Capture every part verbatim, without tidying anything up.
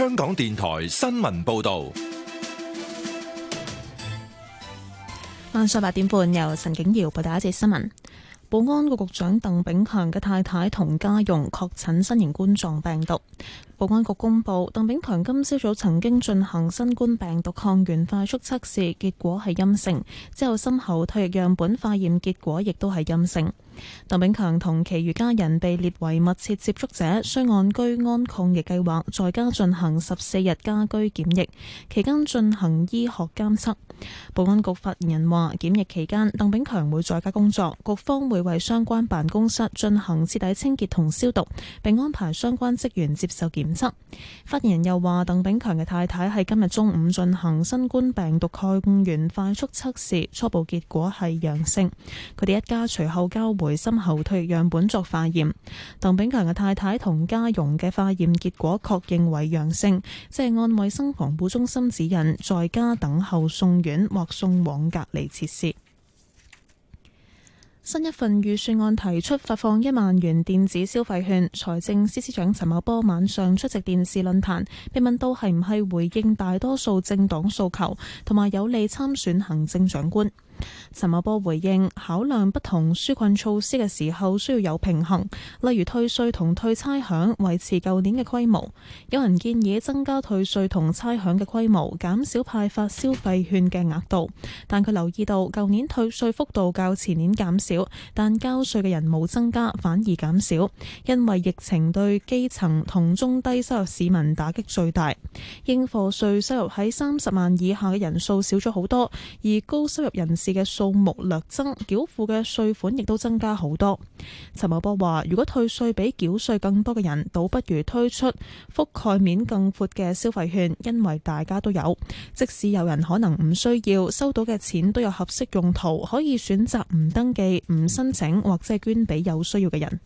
香港電台新聞報道。 晚上八點半，由陳景瑤報道一節新聞。保安局局長鄧炳強嘅太太同家傭確診新型冠狀病毒。保安局公布，鄧炳強今朝早曾經進行新冠病毒抗原快速測試，結果係陰性。之後深喉唾液樣本化驗結果亦都係陰性。鄧炳強同其餘家人被列為密切接觸者，需按居安抗疫計劃在家進行十四日家居檢疫，期間進行醫學監測。保安局發言人話，檢疫期間鄧炳強會在家工作，局方會為相關辦公室進行徹底清潔同消毒，並安排相關職員接受檢測。發言人又話，鄧炳強嘅太太喺今日中午進行新冠病毒抗原快速測試，初步結果係陽性。佢哋一家隨後交回深喉唾液樣本作化驗。鄧炳強嘅太太同家傭嘅化驗結果確認為陽性，即係按衛生防護中心指引，在家等候送院或送往隔離設施。新一份預算案提出發放一萬元電子消費券，財政司司長陳茂波晚上出席電視論壇，被問到係唔係回應大多數政黨訴求，同埋有利參選行政長官。陳茂波回應，考量不同紓困措施嘅時候需要有平衡，例如退稅同退差餉維持舊年嘅規模。有人建議增加退稅同差餉嘅規模，減少派發消費券嘅額度，但佢留意到舊年退稅幅度較前年減少，但交稅嘅人冇增加，反而減少，因為疫情對基層同中低收入市民打擊最大。應課稅收入喺三十萬以下嘅人數少咗好多，而高收入人士嘅數目略增，繳付嘅稅款亦都增加好多。陳茂波話，如果退稅比繳稅更多嘅人，倒不如推出覆蓋面更闊嘅消費券，因為大家都有，即使有人可能唔需要，收到嘅錢都有合適用途，可以選擇唔登記、唔申請或者捐俾有需要嘅人。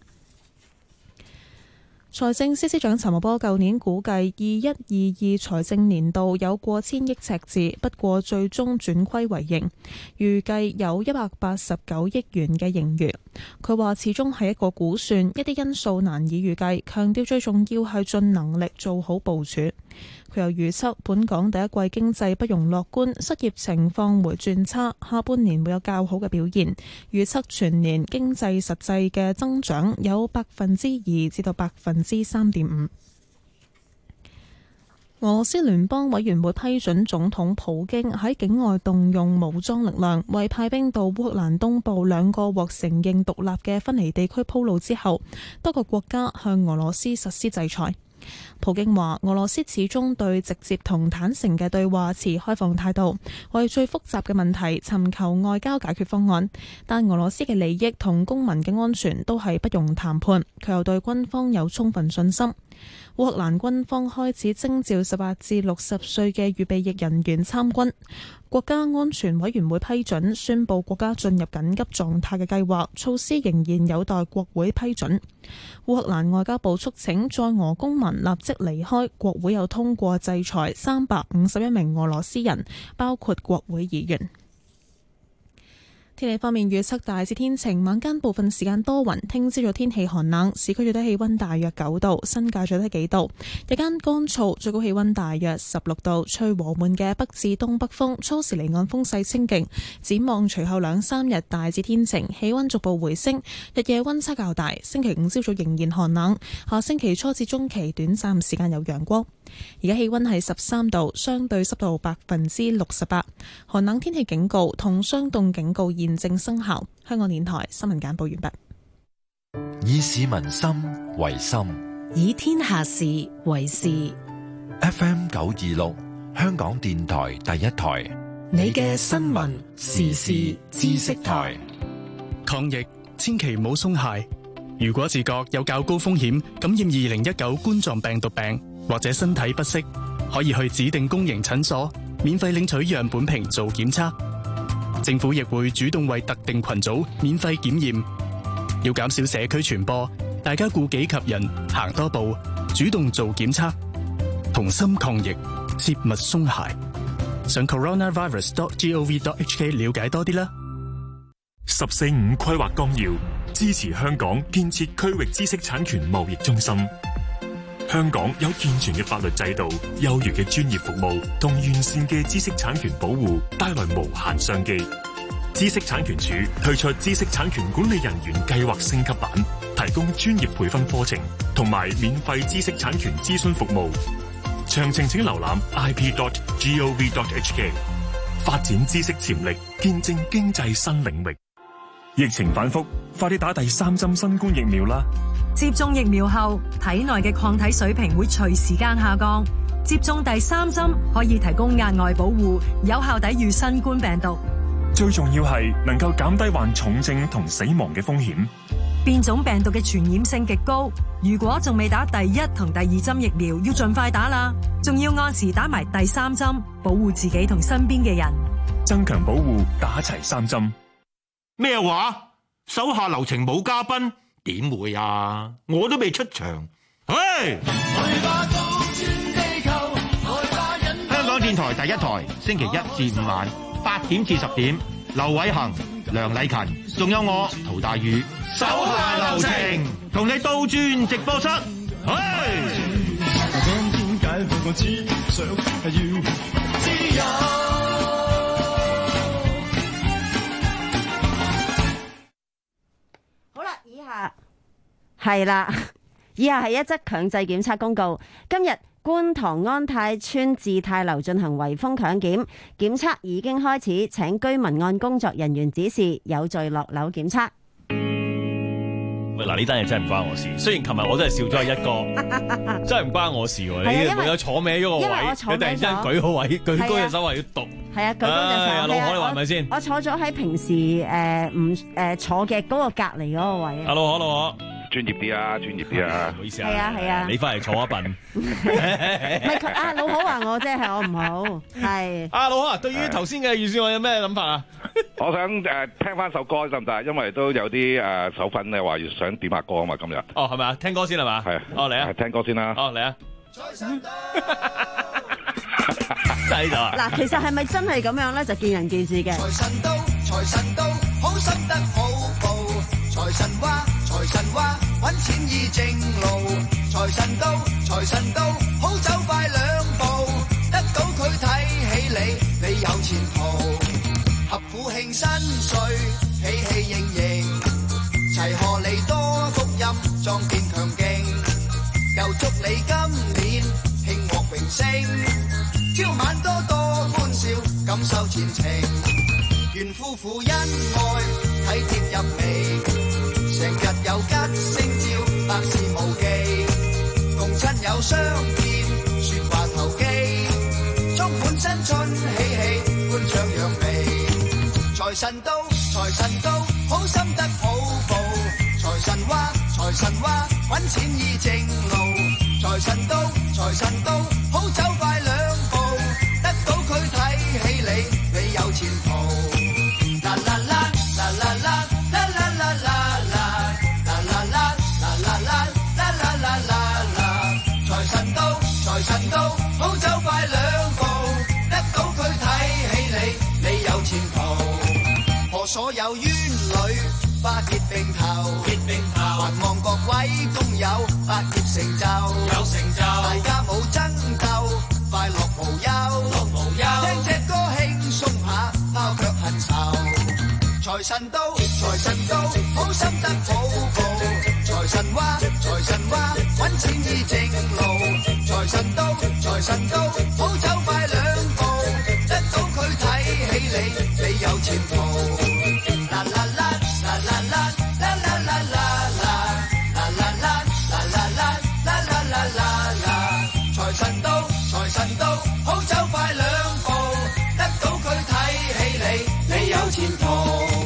財政司司長陳茂波舊年估計二一二二財政年度有過千億赤字，不過最終轉虧為盈，預計有一百八十九億元嘅盈餘。佢話始終係一個估算，一啲因素難以預計，強調最重要係盡能力做好部署。佢又預測本港第一季經濟不容樂觀，失業情況會轉差，下半年會有較好嘅表現。預測全年經濟實際嘅增長有百分之二至到百分之三點五。俄羅斯聯邦委員會批准總統普京喺境外動用武裝力量，為派兵到烏克蘭東部兩個獲承認獨立嘅分離地區鋪路之後，多個國家向俄羅斯實施制裁。普京話，俄羅斯始終對直接同坦誠嘅對話持開放態度，為最複雜嘅問題尋求外交解決方案，但俄羅斯嘅利益同公民嘅安全都係不容談判。佢又對軍方有充分信心。烏克蘭軍方開始徵召十八至六十歲嘅預備役人員參軍。國家安全委員會批准宣布國家進入緊急狀態嘅計劃，措施仍然有待國會批准。烏克蘭外交部促請在俄公民立即離開，國會又通過制裁三百五十一名俄羅斯人，包括國會議員。天氣方面預測大致天晴，晚間部分時間多雲。聽朝早天氣寒冷，市區最低氣溫大約九度，新界最低幾度。日間乾燥，最高氣溫大約十六度，吹和緩嘅北至東北風，初時離岸風勢清勁。展望隨後兩三日大致天晴，氣溫逐步回升，日夜溫差較大。星期五朝早仍然寒冷，下星期初至中期短暫時間有陽光。而家氣溫係十三度，相對濕度百分之六十八，寒冷天氣警告同霜凍警告現正生效。香港電台新聞簡報完畢。 以市民心為心， 以天下事為事。 F M 九二六，香港電台第一台， 你嘅新聞時事知識台。 抗疫千祈唔好鬆懈。如果自覺有較高風險感染二零一九冠狀病毒病，或者身體不適，可以去指定公營診所免費領取樣本瓶做檢測。政府亦會主動為特定群組免費檢驗。要減少社區傳播，大家顧己及人，行多步，主動做檢測，同心抗疫，切勿鬆懈。上 coronavirus dot gov dot hk 了解多啲啦。 十四五規劃綱要支持香港建設區域知識產權貿易中心。 香港有健全嘅法律制度、優越嘅專業服務同完善嘅知識產權保護，帶來無限商機。知識產權署推出知識產權管理人員計劃升級版，提供專業培訓課程同埋免費知識產權諮詢服務。詳情請瀏覽 i p dot gov dot h k。發展知識潛力，見證經濟新領域。疫情反覆，快啲打第三針新冠疫苗啦！ 接種疫苗後，體內嘅抗體水平會隨時間下降。接種第三針可以提供額外保護，有效抵禦新冠病毒。 最重要係能夠減低患重症同死亡嘅風險。 變種病毒嘅傳染性極高，如果仲未打第一同第二針疫苗，要盡快打啦。仲要按時打埋第三針，保護自己同身邊嘅人。 增強保護，打齊三針。 咩話？手下留情冇嘉賓？點會啊？我都未出場。嘿！香港電台第一台，星期一至五晚八點至十點，劉偉恒、梁禮勤，仲有我陶大宇，手下留情，同你倒轉直播室。嘿！ 好啦，以下係啦，以下係一則強制檢測公告。今日觀塘安泰邨志泰樓進行圍封強檢，檢測已經開始，請居民按工作人員指示有序落樓檢測。 喂，嗱，呢單嘢真係唔關我事。雖然琴日我都係笑咗一個，真係唔關我事喎。你因為有坐歪咗個位，你突然之間舉個位，舉高隻手話要讀。係啊，舉高隻手。老可，你話係咪先？我坐咗喺平時誒唔誒坐嘅嗰個隔離嗰個位。阿老可，老可。專業啲啊，專業啲啊，唔好意思啊，係啊係啊，你翻嚟坐一笨。唔係佢啊，老好話我啫，係我唔好，係。阿老好，對於頭先嘅預算案有咩諗法啊？我想誒聽翻首歌得唔得？因為都有啲誒手粉咧話要想點下歌啊嘛，今日。哦，係咪啊？聽歌先係嘛？係。哦，嚟啊！聽歌先啦。哦，嚟啊！真係啊！嗱，其實係咪真係咁樣咧？就見仁見智嘅。財神到，財神到，好心得好報。財神話，財神話，揾錢易正路。財神到，財神到，好走快兩步。得到佢睇起你，你有前途。合府慶新歲，喜氣盈盈，齊賀你多福音，壯健強勁。又祝你今年慶獲榮升，朝晚多多歡笑，感受前程。願夫婦恩愛，體貼入微，成日有吉星照，百事無忌。共親友相見，説話投機，充滿新春喜氣，歡唱揚眉。財神到，財神到，好心得好報。財神話，財神話，揾錢易正路。財神到，財神到，好走快兩步。得到佢睇起你，你有前途。啦啦啦，啦啦啦，啦啦啦啦啦，啦啦啦，啦啦啦，啦啦啦啦啦。財神到，財神到，好走快兩步。得到佢睇起你，你有前途。所有冤侶花結並頭，結並頭，還望各位工友百業成就，有成就，大家冇爭鬥，快樂無憂，樂無憂，聽隻歌輕鬆下，拋卻恨愁。財神到，財神到，好心得好報。財神話，財神話，揾錢易正路。財神到，財神到，好走快兩步。得到佢睇起你，你有前途。啦啦啦，啦啦啦，啦啦啦啦啦，啦啦啦，啦啦啦，啦啦啦啦啦。財神到，財神到，好走快兩步。得到佢睇起你，你有前途。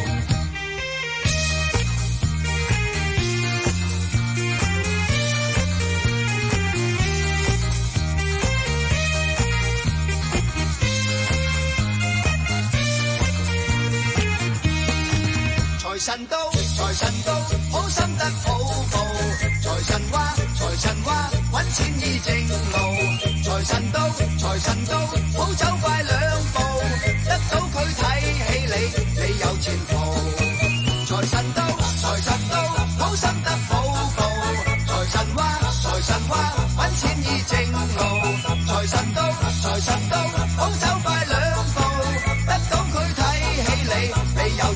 財神到，財神到，好心得好報。財神話，財神話，揾錢易正路。財神到，財神到，好走快兩步。得到佢睇起你，你有前途。財神到，財神到，好心得好報。財神話，財神話，揾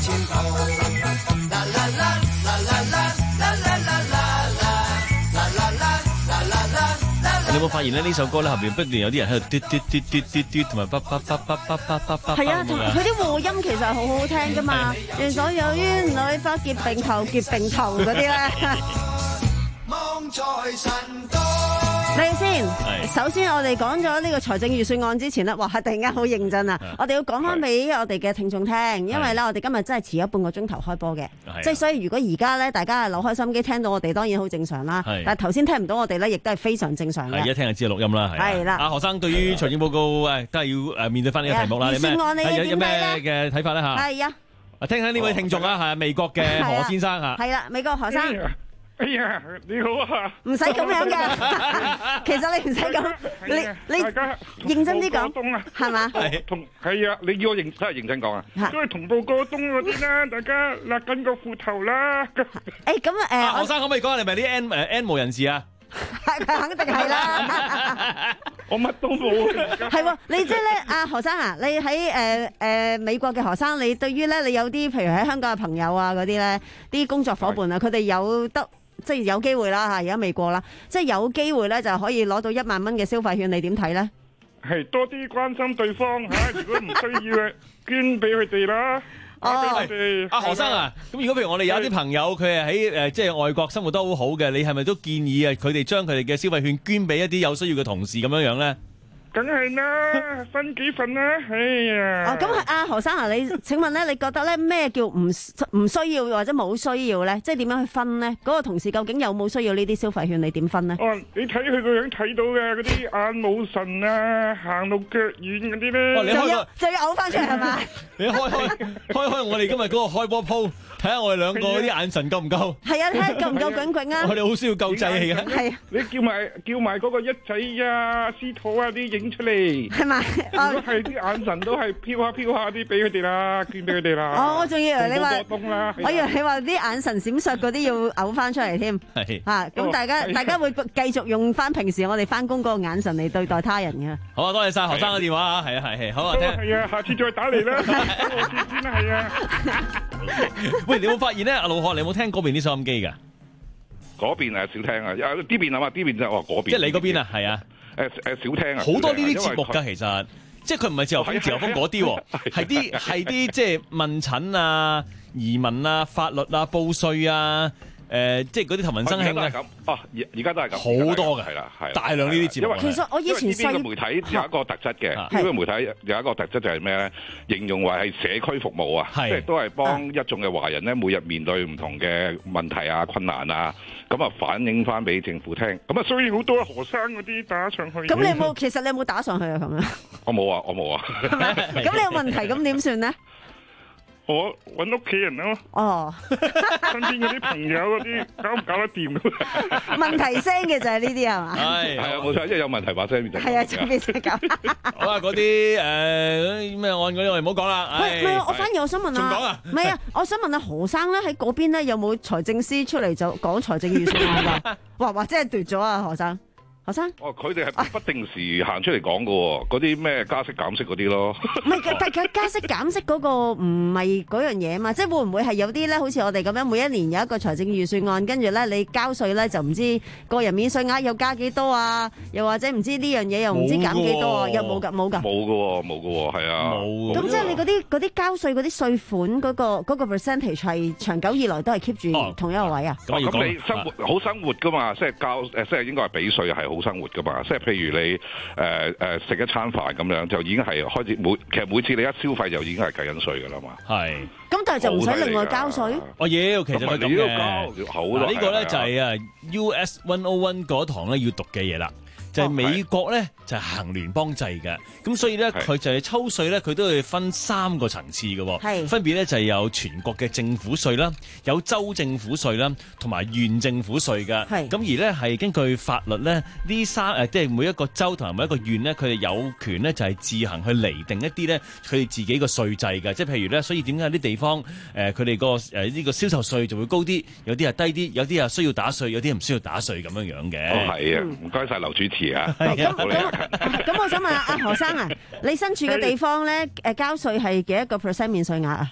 前途。啦啦啦啦啦啦啦啦啦啦啦啦啦啦啦。 你有冇發現咧？呢首歌咧後邊不斷有啲人喺度嘟嘟嘟嘟嘟嘟，同埋叭叭叭叭叭叭叭叭。 係啊，同埋佢啲和音其實好好聽噶嘛。願所有冤女花結並頭結並頭嗰啲咧。 望財神到。 嚟先，首先我哋講咗呢個財政預算案之前咧，哇！突然間好認真啊！我哋要講翻俾我哋嘅聽眾聽，因為咧我哋今日真係遲咗半個鐘頭開波嘅，即係所以如果而家咧大家係扭開心機聽到我哋，當然好正常啦。但係頭先聽唔到我哋咧，亦都係非常正常嘅。 係一聽就知係錄音啦，係。係啦，阿何生對於財政報告誒都係要誒面對翻呢個題目啦。 預算案你有有咩嘅睇法咧嚇？ 係啊， 聽聽呢位聽眾啊，係美國嘅何先生嚇。 係啦，美國何生。 哎呀，你好啊！ 唔使咁樣嘅，其實你唔使咁，你你大家認真啲講，係嘛？ 同係啊，你要我認真係認真講啊，都係同步過冬嗰啲啦，大家勒緊個褲頭啦。 誒咁誒， 何生可唔可以講下你咪啲 N 誒 N 無人士啊？ 係佢肯定係啦。 我乜都冇。 係喎，你即係咧，阿何生啊，你喺誒誒美國嘅何生，你對於咧你有啲譬如喺香港嘅朋友啊嗰啲咧，啲工作伙伴啊，佢哋有得。即係有機會啦嚇，而家未過啦，即係有機會咧就可以攞到一萬蚊嘅消費券，你點睇咧？ 係多啲關心對方嚇，如果唔需要嘅捐俾佢哋啦。哦， 阿何生啊，咁如果譬如我哋有啲朋友佢係喺誒即係外國生活得好好嘅，你係咪都建議啊佢哋將佢哋嘅消費券捐俾一啲有需要嘅同事咁樣樣咧？ 梗係啦，分幾份啦，哎呀！ 哦，咁阿何生啊，你請問咧，你覺得咧咩叫唔唔需要或者冇需要咧？即係點樣去分咧？嗰個同事究竟有冇需要呢啲消費券？你點分咧？ 哦，你睇佢個樣睇到嘅嗰啲眼冇神啊，行路腳軟嗰啲咧， 哦，你開個就要嘔翻出嚟係嘛？ 你開開開開我哋今日嗰個開波鋪，睇下我哋兩個啲眼神夠唔夠？ 係啊，睇下夠唔夠炯炯啊！ 我哋好需要救濟氣嘅。 係啊， 你叫埋叫埋嗰個一仔啊、司徒啊啲影出嚟。 係嘛？ 如果係啲眼神都係飄下飄下啲，俾佢哋啦，捐俾佢哋啦。 哦，我仲以為你話， 我以為你話啲眼神閃爍嗰啲要嘔翻出嚟添。 係啊，咁大家大家會繼續用翻平時我哋翻工嗰個眼神嚟對待他人嘅。 好啊，多謝晒何生嘅電話啊，係啊係係，好啊聽。 係啊，下次再打嚟啦。我先先啦，係啊。 喂，你有冇發現咧？阿老何，你有冇聽嗰邊啲收音機㗎？ 嗰邊誒少聽啊，呢邊啊嘛，呢邊就話嗰邊。 即係你嗰邊啊，係啊。 誒誒少聽啊！ 好多呢啲節目㗎，其實即係佢唔係自由風自由風嗰啲喎，係啲係啲即係問診啊、移民啊、法律啊、報稅啊，誒即係嗰啲頭文生興啊。 哦，而而家都係咁， 好多嘅， 係啦，係大量呢啲節目。 其實我以前細呢個媒體有一個特質嘅，呢個媒體有一個特質就係咩咧？形容為係社區服務啊，即係都係幫一眾嘅華人咧，每日面對唔同嘅問題啊、困難啊，咁啊反映翻俾政府聽。咁啊，所以好多何生嗰啲打上去。咁你有冇？其實你有冇打上去啊？咁樣？ 我冇啊，我冇啊。 咁你有問題咁點算咧？ 我揾屋企人咯。 哦， 身邊嗰啲朋友嗰啲搞唔搞得掂？ 問題聲嘅就係呢啲係嘛？ 係係啊，冇錯，即係有問題把聲就係啊，就變成咁。 好啦，嗰啲誒咩案嗰啲我哋唔好講啦。 喂，唔係，我反而我想問啊， 仲講啊？ 唔係啊，我想問下何生咧喺嗰邊咧有冇財政司出嚟就講財政預算案㗎？哇，或者係奪咗啊，何生？何生？ 哦，佢哋係不定時行出嚟講嘅，嗰啲咩加息減息嗰啲咯。 唔係，但係加息減息嗰個唔係嗰樣嘢嘛，即係會唔會係有啲咧？好似我哋咁樣，每一年有一個財政預算案，跟住咧你交稅咧就唔知個人免稅額又加幾多啊？又或者唔知呢樣嘢又唔知減幾多啊？有冇㗎？冇㗎？ 冇㗎，冇㗎，係啊。 冇。 咁即係你嗰啲嗰啲交稅嗰啲稅款嗰個嗰個 percentage 係長久以來都係 keep 住同一個位啊？ 咁你生活好生活㗎嘛？即係交誒，即係應該係俾稅係好生活㗎嘛？即係譬如你誒誒食一餐飯咁樣，就已經係開始每其實每次你一消費就已經係計緊稅㗎啦嘛。 係。 咁但係就唔使另外交稅？ 我要其實係咁嘅。 好嗱呢個咧就係啊 U S 一零一嗰堂咧要讀嘅嘢啦。就係美國咧就係行聯邦制嘅，咁所以咧佢就係抽稅咧，佢都會分三個層次嘅，分別咧就係有全國嘅政府稅啦，有州政府稅啦，同埋縣政府稅嘅。咁而咧係根據法律咧，呢三誒即係每一個州同埋每一個縣咧，佢哋有權咧就係自行去釐定一啲咧佢哋自己個稅制嘅，即係譬如咧，所以點解有啲地方誒佢哋個誒呢個銷售稅就會高啲，有啲係低啲，有啲係需要打稅，有啲唔需要打稅咁樣樣嘅。 哦，係啊，唔該晒劉主持。 咁咁咁，我想問下阿何生啊，你身處嘅地方咧，誒交稅係幾多個 percent 免稅額啊？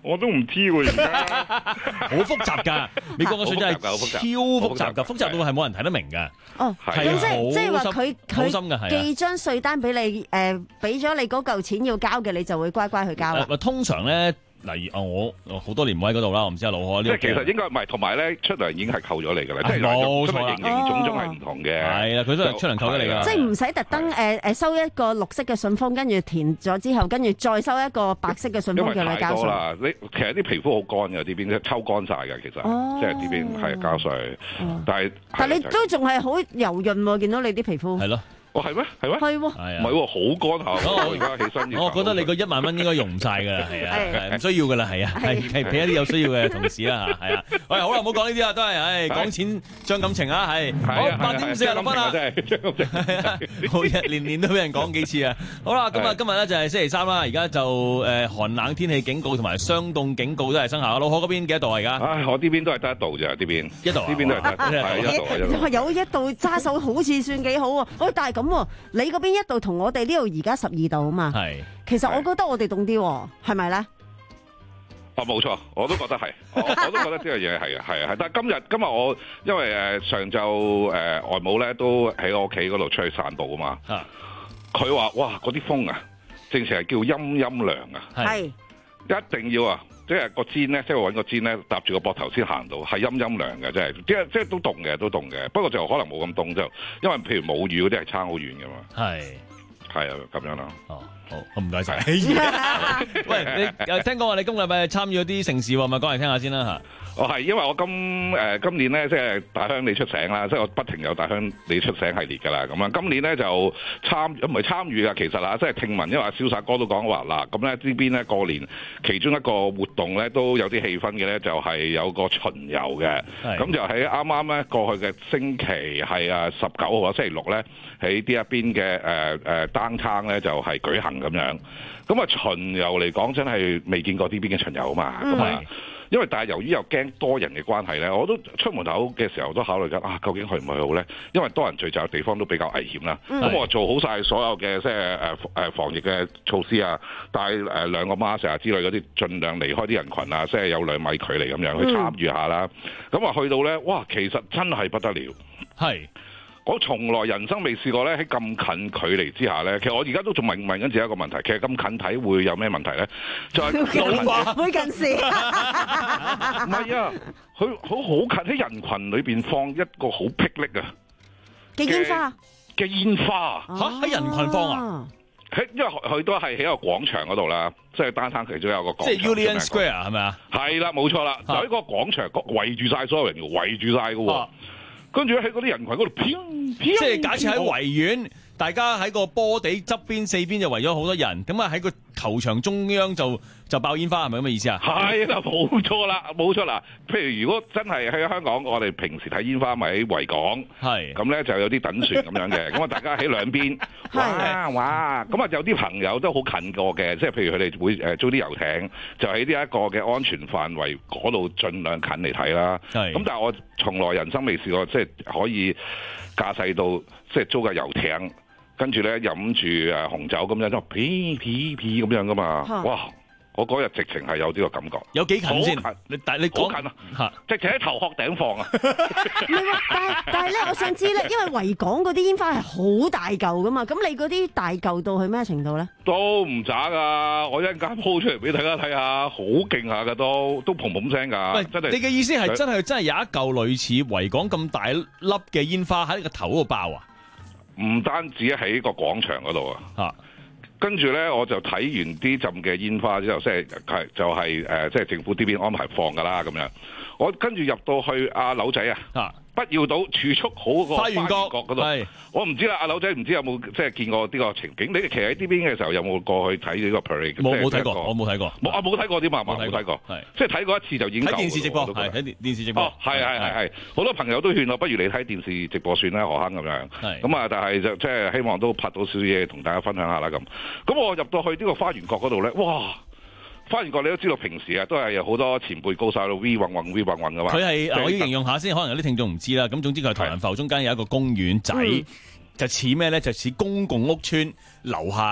我都唔知喎，而家好複雜㗎，美國個稅真係超複雜㗎，複雜到係冇人睇得明㗎。 哦，咁即係即係話佢佢寄張稅單俾你，誒俾咗你嗰嚿錢要交嘅，你就會乖乖去交啦。 通常咧。例如啊，我好多年冇喺嗰度啦，我唔知阿老海呢。 即係其實應該唔係，同埋咧出糧已經係扣咗嚟㗎啦，即係冇錯，形形種種係唔同嘅。係啊，佢都係出糧扣咗嚟㗎。即係唔使特登誒誒收一個綠色嘅信封，跟住填咗之後，跟住再收一個白色嘅信封叫你交稅。因為太多啦，你其實啲皮膚好乾嘅，呢邊抽乾晒㗎，其實即係呢邊係交稅，但係但係你都仲係好油潤喎，見到你啲皮膚。 係咯。 哦，係咩？係咩？ 係喎， 唔係喎，好乾下。我而家起身。 我覺得你個一萬蚊應該用唔晒㗎啦，係啊，唔需要㗎啦，係啊，係係俾一啲有需要嘅同事啦嚇，係啊。喂，好啦，唔好講呢啲啊，都係，唉，講錢傷感情啊，係。好，八點四十六分啦。真係傷感情。好日年年都俾人講幾次啊。好啦，咁啊，今日咧就係星期三啦，而家就誒寒冷天氣警告同埋霜凍警告都係生效。老何嗰邊幾多度啊？而家？唉，我呢邊都係得一度咋，呢邊。一度。呢邊都係得，係一度。有一度揸手好似算幾好喎，喂，但係咁喎，你嗰邊一度同我哋呢度而家十二度啊嘛，係，其實我覺得我哋凍啲，係咪咧？啊，冇錯，我都覺得係，我我都覺得呢樣嘢係啊，係啊，但係今日今日我因為誒上晝誒外母咧都喺我屋企嗰度出去散步啊嘛，佢話哇嗰啲風啊，正常係叫陰陰涼啊，係，一定要啊，即係個氈咧，即係揾個氈咧搭住個膊頭先行到，係陰陰涼嘅，真係，即係即係都凍嘅，都凍嘅，不過就可能冇咁凍就，因為譬如冇雨嗰啲係差好遠㗎嘛，係。係啊，咁樣啦。哦，好，唔該晒。喂，你又聽講話你今個禮拜參與咗啲盛事喎，咪講嚟聽下先啦嚇。哦，係，因為我今誒、呃、今年咧，即係大鄉里出醒啦，即係我不停有大鄉里出醒系列㗎啦。咁啊，今年咧就參唔係參與㗎，其實啊，即係聽聞，因為阿瀟灑哥都講話嗱，咁咧呢邊咧過年其中一個活動咧都有啲氣氛嘅咧，就係、是、有個巡遊嘅。咁就喺啱啱咧過去嘅星期係啊十九號啊星期六咧，喺呢一邊嘅誒誒單撐咧就係、是、舉行咁樣。咁啊巡遊嚟講，真係未見過呢邊嘅巡遊啊嘛。咁啊、嗯。因為但係由於又驚多人嘅關係咧，我都出門口嘅時候都考慮緊啊，究竟去唔去好咧？因為多人聚集嘅地方都比較危險啦。咁、嗯、我做好晒所有嘅即係誒誒防疫嘅措施啊，帶誒兩個 mask 啊之類嗰啲，盡量離開啲人群啊，即係有兩米距離咁樣去參與下啦。咁、嗯、啊去到咧，哇，其實真係不得了，係。我從來人生未試過咧，喺咁近距離之下咧，其實我而家都仲問問緊自己一個問題，其實咁近睇會有咩問題咧？就係老化會近視。唔係啊，佢好好近喺人群裏邊放一個好霹靂啊嘅煙花嘅煙花嚇喺人群放啊！喺因為佢都係喺一個廣場嗰度啦，即係單撐其中有個廣場，即係 Union Square 係咪啊？係啦，冇錯啦，就喺個廣場圍住晒所有人，圍住晒嘅喎。跟住喺嗰啲人群嗰度飄飄，即係假設喺維園，大家喺個波地側邊四邊就圍咗好多人，咁啊喺個球場中央就就爆煙花，係咪咁嘅意思啊？係啦，冇錯啦，冇錯啦。譬如如果真係喺香港，我哋平時睇煙花咪喺維港，係咁咧就有啲等船咁樣嘅，咁啊大家喺兩邊，哇哇，咁啊有啲朋友都好近過嘅，即係譬如佢哋會誒租啲遊艇，就喺呢一個嘅安全範圍嗰度盡量近嚟睇啦。係咁，但係我從來人生未試過即係可以駕駛到即係租架遊艇。跟住咧飲住誒紅酒咁樣，就噼噼噼咁樣噶嘛，哇！我嗰日直情係有呢個感覺，有幾近先？你但係你講近啊，直情喺頭殼頂放啊！唔係喎，但係但係咧，我想知咧，因為維港嗰啲煙花係好大嚿噶嘛，咁你嗰啲大嚿到去咩程度咧？都唔渣噶，我一陣間鋪出嚟俾大家睇下，好勁下噶都，都嘭嘭聲㗎。喂，真係你嘅意思係真係真係有一嚿類似維港咁大粒嘅煙花喺你個頭度爆啊？唔單止喺個廣場嗰度啊，跟住咧我就睇完啲浸嘅煙花之後，即係係就係誒，即係政府呢邊安排放㗎啦咁樣。我跟住入到去阿柳仔啊，不要到儲蓄好個花園角嗰度，我唔知啦。阿柳仔唔知有冇即係見過呢個情景？你其實喺呢邊嘅時候有冇過去睇呢個 parade？冇冇睇過，我冇睇過。冇啊，冇睇過啲嘛，冇睇過，係即係睇過一次就已經夠。睇電視直播，係睇電電視直播。哦，係係係係，好多朋友都勸我，不如你睇電視直播算啦，何坑咁樣。係咁啊，但係就即係希望都拍到少少嘢同大家分享下啦咁。咁我入到去呢個花園角嗰度咧，哇！花園角你都知道，平時啊都係有好多前輩高晒到 V 運運 V 運運噶嘛。佢係我要形容下先，可能有啲聽眾唔知啦。咁總之佢係台灣埠中間有一個公園仔，嗯、就似咩咧？就似公共屋邨樓下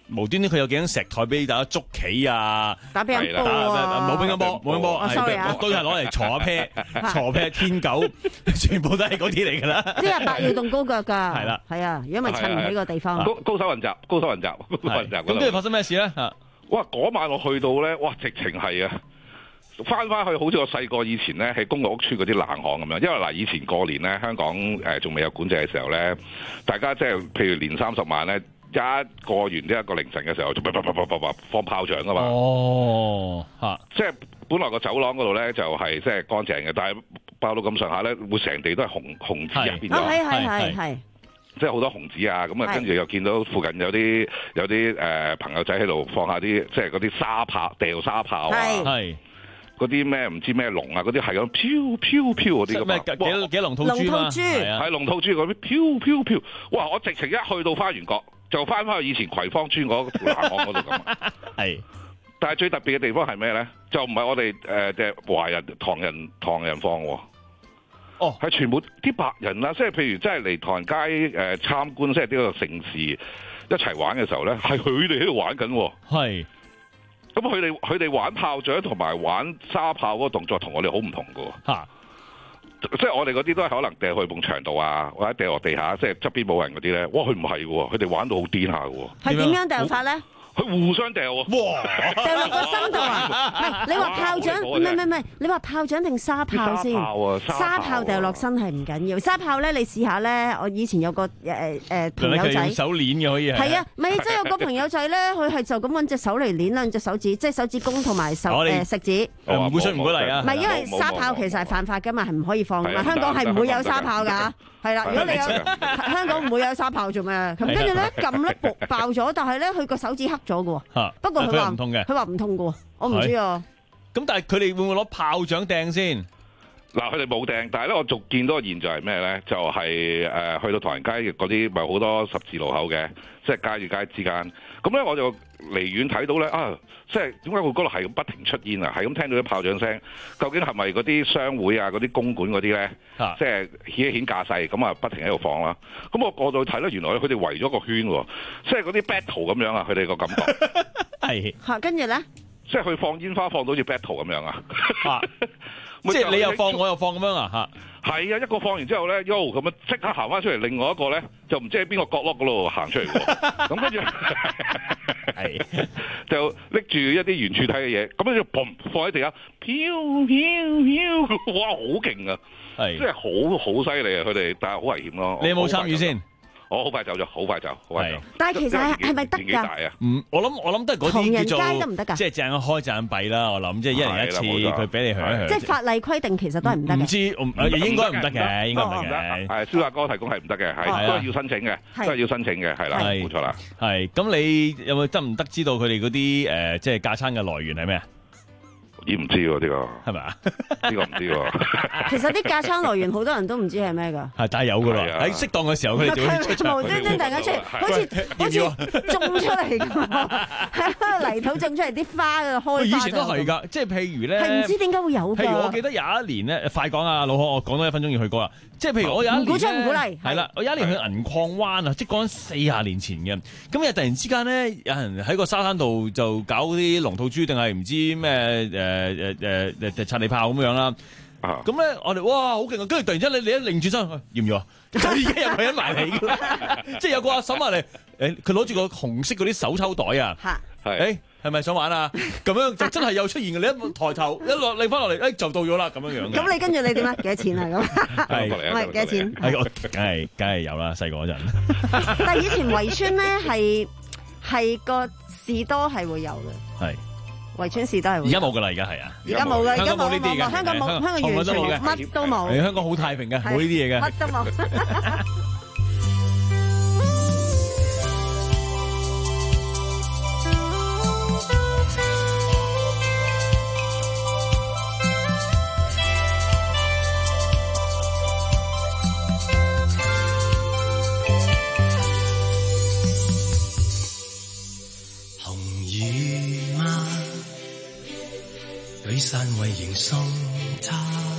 無端端佢有幾張石台俾大家捉棋啊， 打乒乓波啊， 冇乒乓波，冇乒乓波，係都係攞嚟坐下啤，坐啤天狗，全部都係嗰啲嚟㗎啦。 啲阿伯要動高腳㗎， 係啦， 係啊，如果咪襯唔起個地方。 高高手雲集，高手雲集，高手雲集。 咁跟住發生咩事咧？ 哇！嗰晚我去到咧，哇！直情係啊，翻翻去好似我細個以前咧，喺公共屋邨嗰啲冷巷咁樣。因為嗱，以前過年咧，香港誒仲未有管制嘅時候咧，大家即係譬如年三十晚咧。一過完呢一個凌晨嘅時候，就放炮仗噶嘛。 哦，嚇！ 即係本來個走廊嗰度咧就係即係乾淨嘅，但係爆到咁上下咧，會成地都係紅紅紙入邊咗。 係係係係。 即係好多紅紙啊！咁啊，跟住又見到附近有啲有啲誒、呃、朋友仔喺度放下啲即係嗰啲沙炮、掉沙炮啊。係。嗰啲咩唔知咩龍啊，嗰啲係咁飄飄飄嗰啲咁啊！ 幾幾龍吐珠嘛？ 係龍吐珠嗰啲飄飄飄！哇！我直情一去到花園角，就翻返去以前葵芳村嗰條冷巷嗰度咁。係。但係最特別嘅地方係咩咧？就唔係我哋誒嘅華人唐人唐人坊喎。哦，係全部啲白人啦，即係譬如即係嚟唐人街誒、呃、參觀，即係呢個城市一齊玩嘅時候咧，係佢哋喺度玩緊。係。咁佢哋佢哋玩炮仗同埋玩沙炮嗰個動作同我哋好唔同㗎喎，嚇！即係我哋嗰啲都係可能掉去埲牆度啊，或者掉落地下，即係側邊冇人嗰啲咧。哇！佢唔係喎，佢哋玩到好癲下㗎喎。係點樣掉法咧？佢互相掉喎，哇！掉落個身度啊！唔係你話炮仗，唔係唔係唔係，你話炮仗定沙炮先？沙炮啊！沙炮掉落身係唔緊要，沙炮咧你試下咧。我以前有個誒誒朋友仔， 手鏈嘅可以係。係啊， 咪即係有個朋友仔咧，佢係就咁揾隻手嚟鏈兩隻手指，即係手指公同埋手誒食指。 唔會出唔會嚟啊！ 唔係因為沙炮其實係犯法㗎嘛，係唔可以放㗎嘛。香港係唔會有沙炮㗎。係啦，如果你有香港唔會有沙炮做咩？咁跟住咧撳咧爆爆咗，但係咧佢個手指黑咗嘅喎。不過佢話唔痛嘅，佢話唔痛嘅喎，我唔知啊。 咁但係佢哋會唔會攞炮仗掟先？ 嗱，佢哋冇掟，但係咧我仲見到個現象係咩咧？就係、是、誒、呃、去到唐人街嗰啲咪好多十字路口嘅，即係街與街之間。咁咧我就離遠睇到咧啊，即係點解會嗰度係咁不停出煙啊？係咁聽到啲炮仗聲，究竟係咪嗰啲商會啊、嗰啲公館嗰啲咧，啊、即係顯一顯架勢咁啊，不停喺度放啦。咁我過到去睇咧，原來佢哋圍咗個圈喎，即係嗰啲 battle 咁樣啊，佢哋個感覺係嚇，跟住咧， 即係佢放煙花放到好似 battle 咁樣啊。 即係你又放我又放咁樣啊嚇！ 係啊，一個放完之後咧，喲咁樣即刻行翻出嚟，另外一個咧就唔知喺邊個角落嗰度行出嚟喎。咁跟住係就拎住一啲圓柱體嘅嘢，咁跟住砰放喺地下，飄飄飄，哇好勁啊！係，即係好好犀利啊！佢哋但係好危險咯。 你有冇參與先？ 我好快走咗，好快走，好快走。 但係其實係係咪得㗎？ 唔，我諗我諗都係嗰啲叫做， 得唔得㗎？ 即係隻眼開隻眼閉啦。我諗即係一人一次，佢俾你響一響。即係法例規定其實都係唔得嘅。 唔知，應該唔得嘅，應該唔得嘅。 係蕭亞哥提供係唔得嘅，係都係要申請嘅，都係要申請嘅，係啦，冇錯啦。 係咁，你有冇得唔得知道佢哋嗰啲誒即係架撐嘅來源係咩啊？ 咦唔知喎呢個係咪啊？ 呢個唔知喎。 其實啲架撐來源好多人都唔知係咩㗎。 係，但係有㗎啦。喺適當嘅時候，佢哋就會出場。 無端端突然間出嚟，好似好似種出嚟㗎，喺泥土種出嚟啲花嘅開。 以前都係㗎，即係譬如咧， 係唔知點解會有㗎。 譬如我記得有一年咧，快講啊，老何，我講多一分鐘要去過啦。即係譬如我有一年鼓吹唔鼓勵？ 係啦，我有一年去銀礦灣啊，即係講緊四十年前嘅。咁又突然之間咧，有人喺個沙灘度就搞啲龍吐珠定係唔知咩誒誒誒誒誒擦地炮咁樣啦。咁咧我哋哇好勁啊！跟住突然之間你你一擰轉身，要唔要啊？就已經有個人埋嚟㗎啦。即係有個阿嬸埋嚟，誒佢攞住個紅色嗰啲手抽袋啊。係。誒係咪想玩啊？咁樣就真係又出現嘅。你一抬頭一落擰翻落嚟，誒就到咗啦咁樣樣嘅。咁你跟住你點啊？幾多錢啊？咁係係幾多錢？ 係我梗係梗係有啦，細個嗰陣。 但係以前圍村咧係係個士多係會有嘅。係。圍村士多係會。而家冇㗎啦，而家係啊。而家冇㗎，而家冇呢啲嘅。香港冇，香港完全乜都冇。 香港好太平嘅，冇呢啲嘢嘅。 乜都冇。 雨傘為迎送他，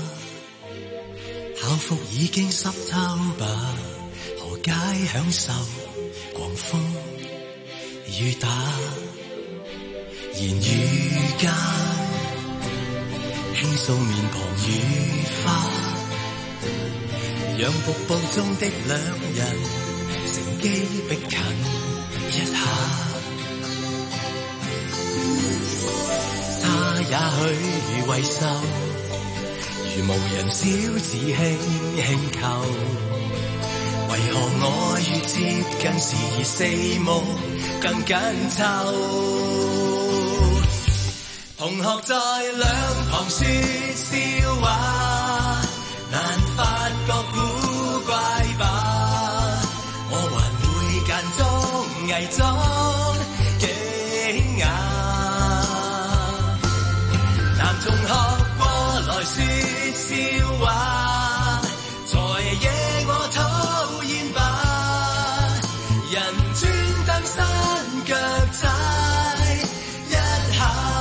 校服已經濕透吧？何解享受狂風？ 雨打，言語間輕掃面龐雨花，讓瀑布中的兩人乘機逼近一下。他也許為愁，如無人小子輕輕扣，為何我越接近時而四目更緊湊？同學在兩旁說笑話，難發覺古怪吧？我還會間中偽裝驚訝。男同學過來說笑話，在惹我討厭吧？人專登伸腳踩一下。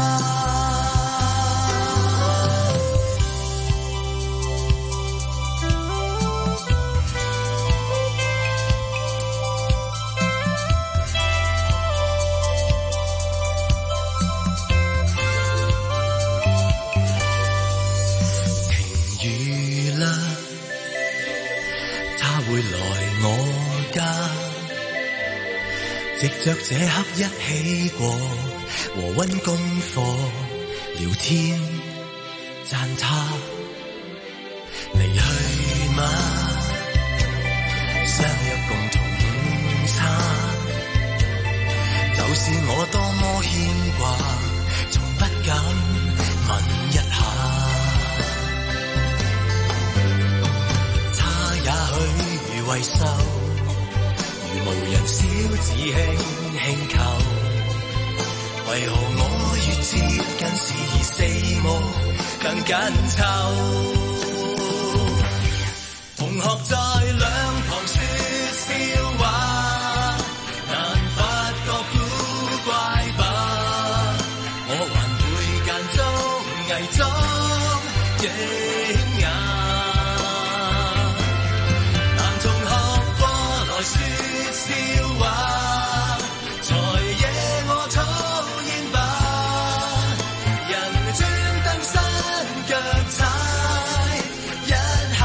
藉着這刻一起過，和溫功課聊天讚他離去嗎？相約共同午餐，就算我多麼牽掛，從不敢吻一下。他也許為愁，如無人小子輕輕扣，為何我越接近時而四目更緊湊？同學在兩旁說笑話，難發覺古怪吧？我還會間中偽裝驚訝。男同學過來說笑話，才惹我討厭吧？人專登伸腳踩一下。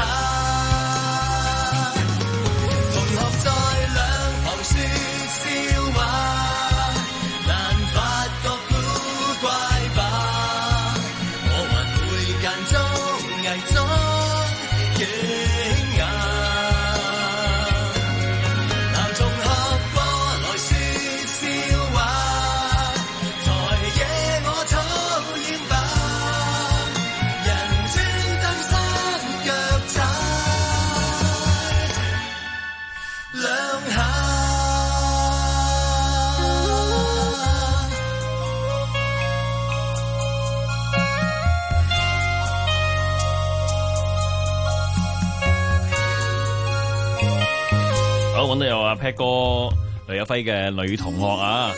同學在兩旁說笑話，難發覺古怪吧？我還會間中偽裝驚訝。 揾到有阿 Pat 哥雷有輝嘅女同學啊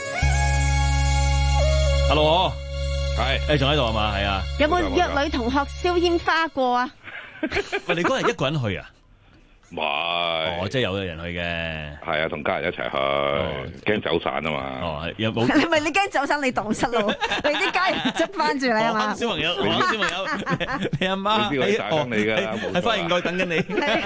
，Hello， 係，誒仲喺度係嘛？係啊， 有冇約女同學燒煙花過啊？ 喂，你嗰日一個人去啊？ 唔係， 哦，即係有人去嘅， 係啊，同家人一齊去，驚走散啊嘛。 哦，係有冇？ 你咪你驚走散，你蕩失路，你啲家人執翻住你係嘛？ 小朋友，小朋友，你阿媽喺打緊你㗎， 喺花園蓋等緊你。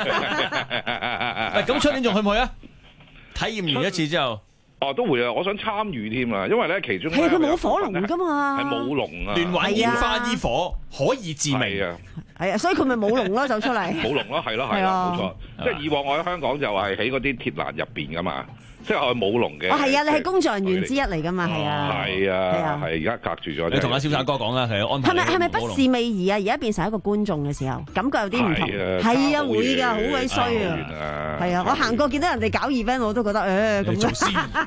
咁出年仲去唔去啊？體驗完一次之後， 哦都會啊！我想參與添啊，因為咧其中係佢冇火龍㗎嘛， 係冇龍啊， 亂玩煙花依火可以致命啊！ 係啊，所以佢咪冇龍咯，走出嚟冇龍咯，係咯係啦，冇錯。即係以往我喺香港就係喺嗰啲鐵欄入邊㗎嘛。即係我冇龍嘅。 哦，係啊，你係工作人員之一嚟㗎嘛，係啊。 係啊，係而家隔住咗。 你同阿蕭生哥講啦，係安排。 係咪係咪不是味兒啊？而家變成一個觀眾嘅時候，感覺有啲唔同。係啊，會㗎，好鬼衰啊！係啊，我行過見到人哋搞 event，我都覺得誒咁樣。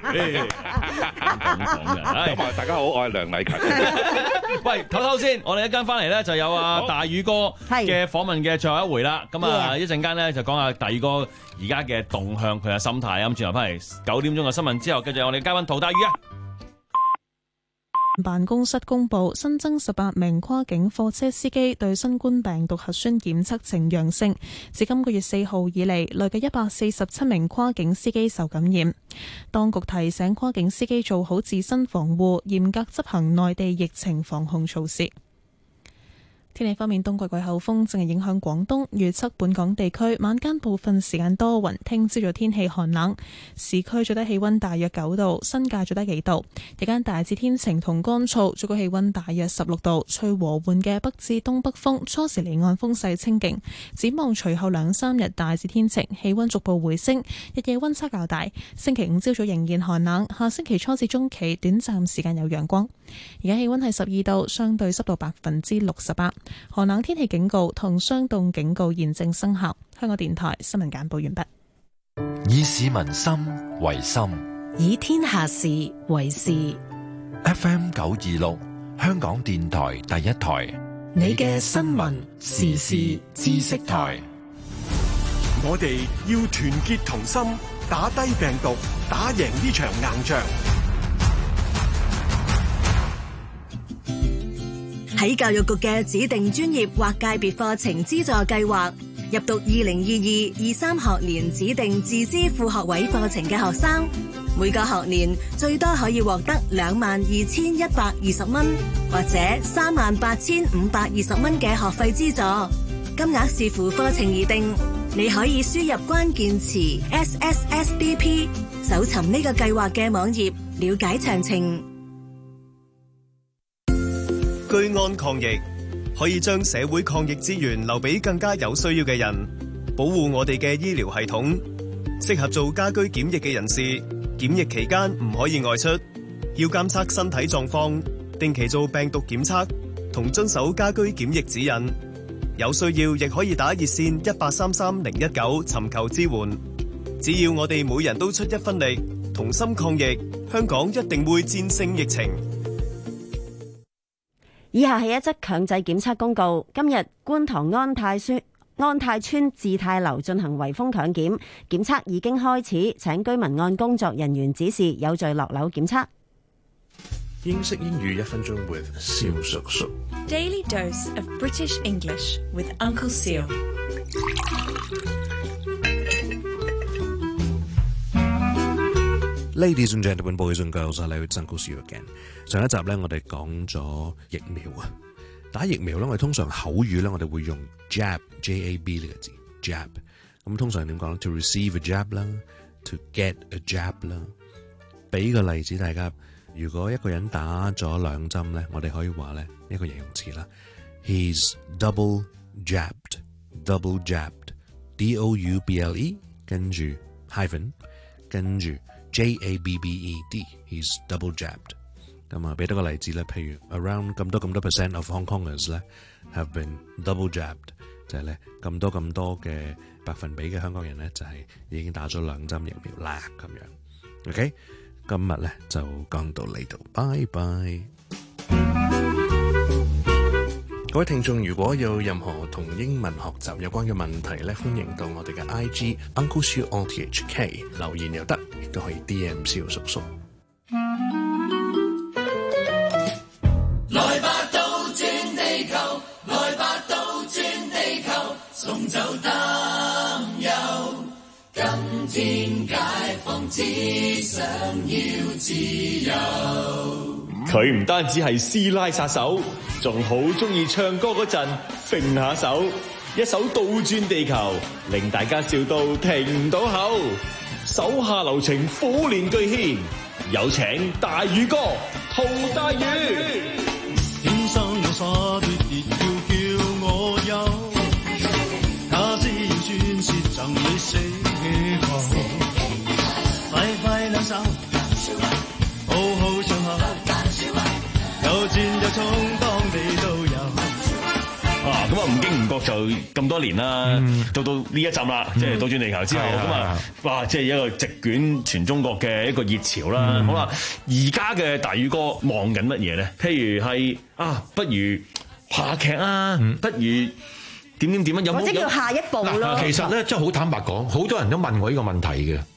咁啊，大家好，我係梁禮勤。 喂，唞唞先，我哋一間翻嚟咧就有阿大宇哥嘅訪問嘅最後一回啦。咁啊，一陣間咧就講下大宇哥而家嘅動向，佢嘅心態。咁轉頭翻嚟九點鐘嘅新聞之後，繼續有我哋嘉賓陶大宇啊！ 辦公室公布新增十八名跨境貨車司機對新冠病毒核酸檢測呈陽性，自今個月四號以嚟，累計一百四十七名跨境司機受感染。當局提醒跨境司機做好自身防護，嚴格執行內地疫情防控措施。天氣方面，冬季季候風正係影響廣東，預測本港地區晚間部分時間多雲，聽朝早天氣寒冷，市區最低氣溫大約九度，新界最低幾度。日間大致天晴同乾燥，最高氣溫大約十六度，吹和緩嘅北至東北風，初時離岸風勢清勁。展望隨後兩三日大致天晴，氣溫逐步回升，日夜溫差較大。星期五朝早仍然寒冷，下星期初至中期短暫時間有陽光。而家氣溫係十二度，相對濕度百分之六十八。寒冷天氣警告同霜凍警告現正生效。香港電台新聞簡報完畢。 以市民心為心， 以天下事為事。 F M 九二六，香港電台第一台， 你嘅新聞時事知識台。 我哋要團結同心，打低病毒，打贏呢場硬仗。 喺教育局嘅指定專業或界別課程資助計劃入讀二零二二、二三學年指定自資副學位課程嘅學生，每個學年最多可以獲得兩萬二千一百二十蚊或者三萬八千五百二十蚊嘅學費資助，金額視乎課程而定。你可以輸入關鍵詞 S S S D P， 搜尋呢個計劃嘅網頁，了解詳情。 居安抗疫，可以將社會抗疫資源留俾更加有需要嘅人，保護我哋嘅醫療系統。適合做家居檢疫嘅人士，檢疫期間唔可以外出，要監測身體狀況，定期做病毒檢測，同遵守家居檢疫指引。有需要亦可以打熱線一八三三零一九尋求支援。只要我哋每人都出一分力，同心抗疫，香港一定會戰勝疫情。 以下係一則強制檢測公告。今日觀塘安泰邨安泰邨志泰樓進行圍封強檢，檢測已經開始，請居民按工作人員指示有序落樓檢測。 英式英語一分鐘 with 蕭叔叔。 Daily dose of British English with Uncle Seal。 Ladies and gentlemen, boys and girls, hello, it's Uncle Seal again。上一集咧，我哋講咗疫苗啊，打疫苗咧，我哋通常口語咧，我哋會用 jab, J A B 呢個字 jab。咁通常點講咧 ？To receive a jab 啦 ，to get a jab 啦。俾個例子大家，如果一個人打咗兩針咧，我哋可以話咧一個形容詞啦 ，He's double jabbed, double jabbed, D O U B L E， 跟住 hyphen， 跟住。J A B B E D，he's double jabbed。咁啊，俾多個例子咧，譬如 around 咁多咁多 percent of Hong Kongers 咧 have been double jabbed， 就係咧咁多咁多嘅百分比嘅香港人咧就係已經打咗兩針疫苗啦咁樣。OK， 今日咧就講到呢度，拜拜。各位聽眾，如果有任何同英文學習有關嘅問題咧，歡迎到我哋嘅 I G Uncle Siu O T H K 留言又得，亦都可以 D M 蕭叔叔。 來吧，倒轉地球，來吧，倒轉地球，送走擔憂。今天解放，只想要自由。 佢唔單止係師奶殺手，仲好中意唱歌嗰陣揈下手，一首倒轉地球，令大家笑到停唔到口。手下留情，苦練巨獻，有請大宇哥陶大宇。 天生有傻別別要叫我有，他只要專是贈你死後，快快兩手，好好唱下。有戰有衝，當你都有。 啊，咁啊，唔經唔覺就咁多年啦，嗯、到到呢一陣啦，嗯、即係倒轉地球之後，咁啊，哇，即係一個席捲全中國嘅一個熱潮啦。嗯、好啦，而家嘅大宇哥望緊乜嘢咧？譬如係啊，不如話劇啊，嗯、不如點點點啊，有冇或者叫下一步咯？ 其實咧，即係好坦白講，好多人都問我呢個問題嘅。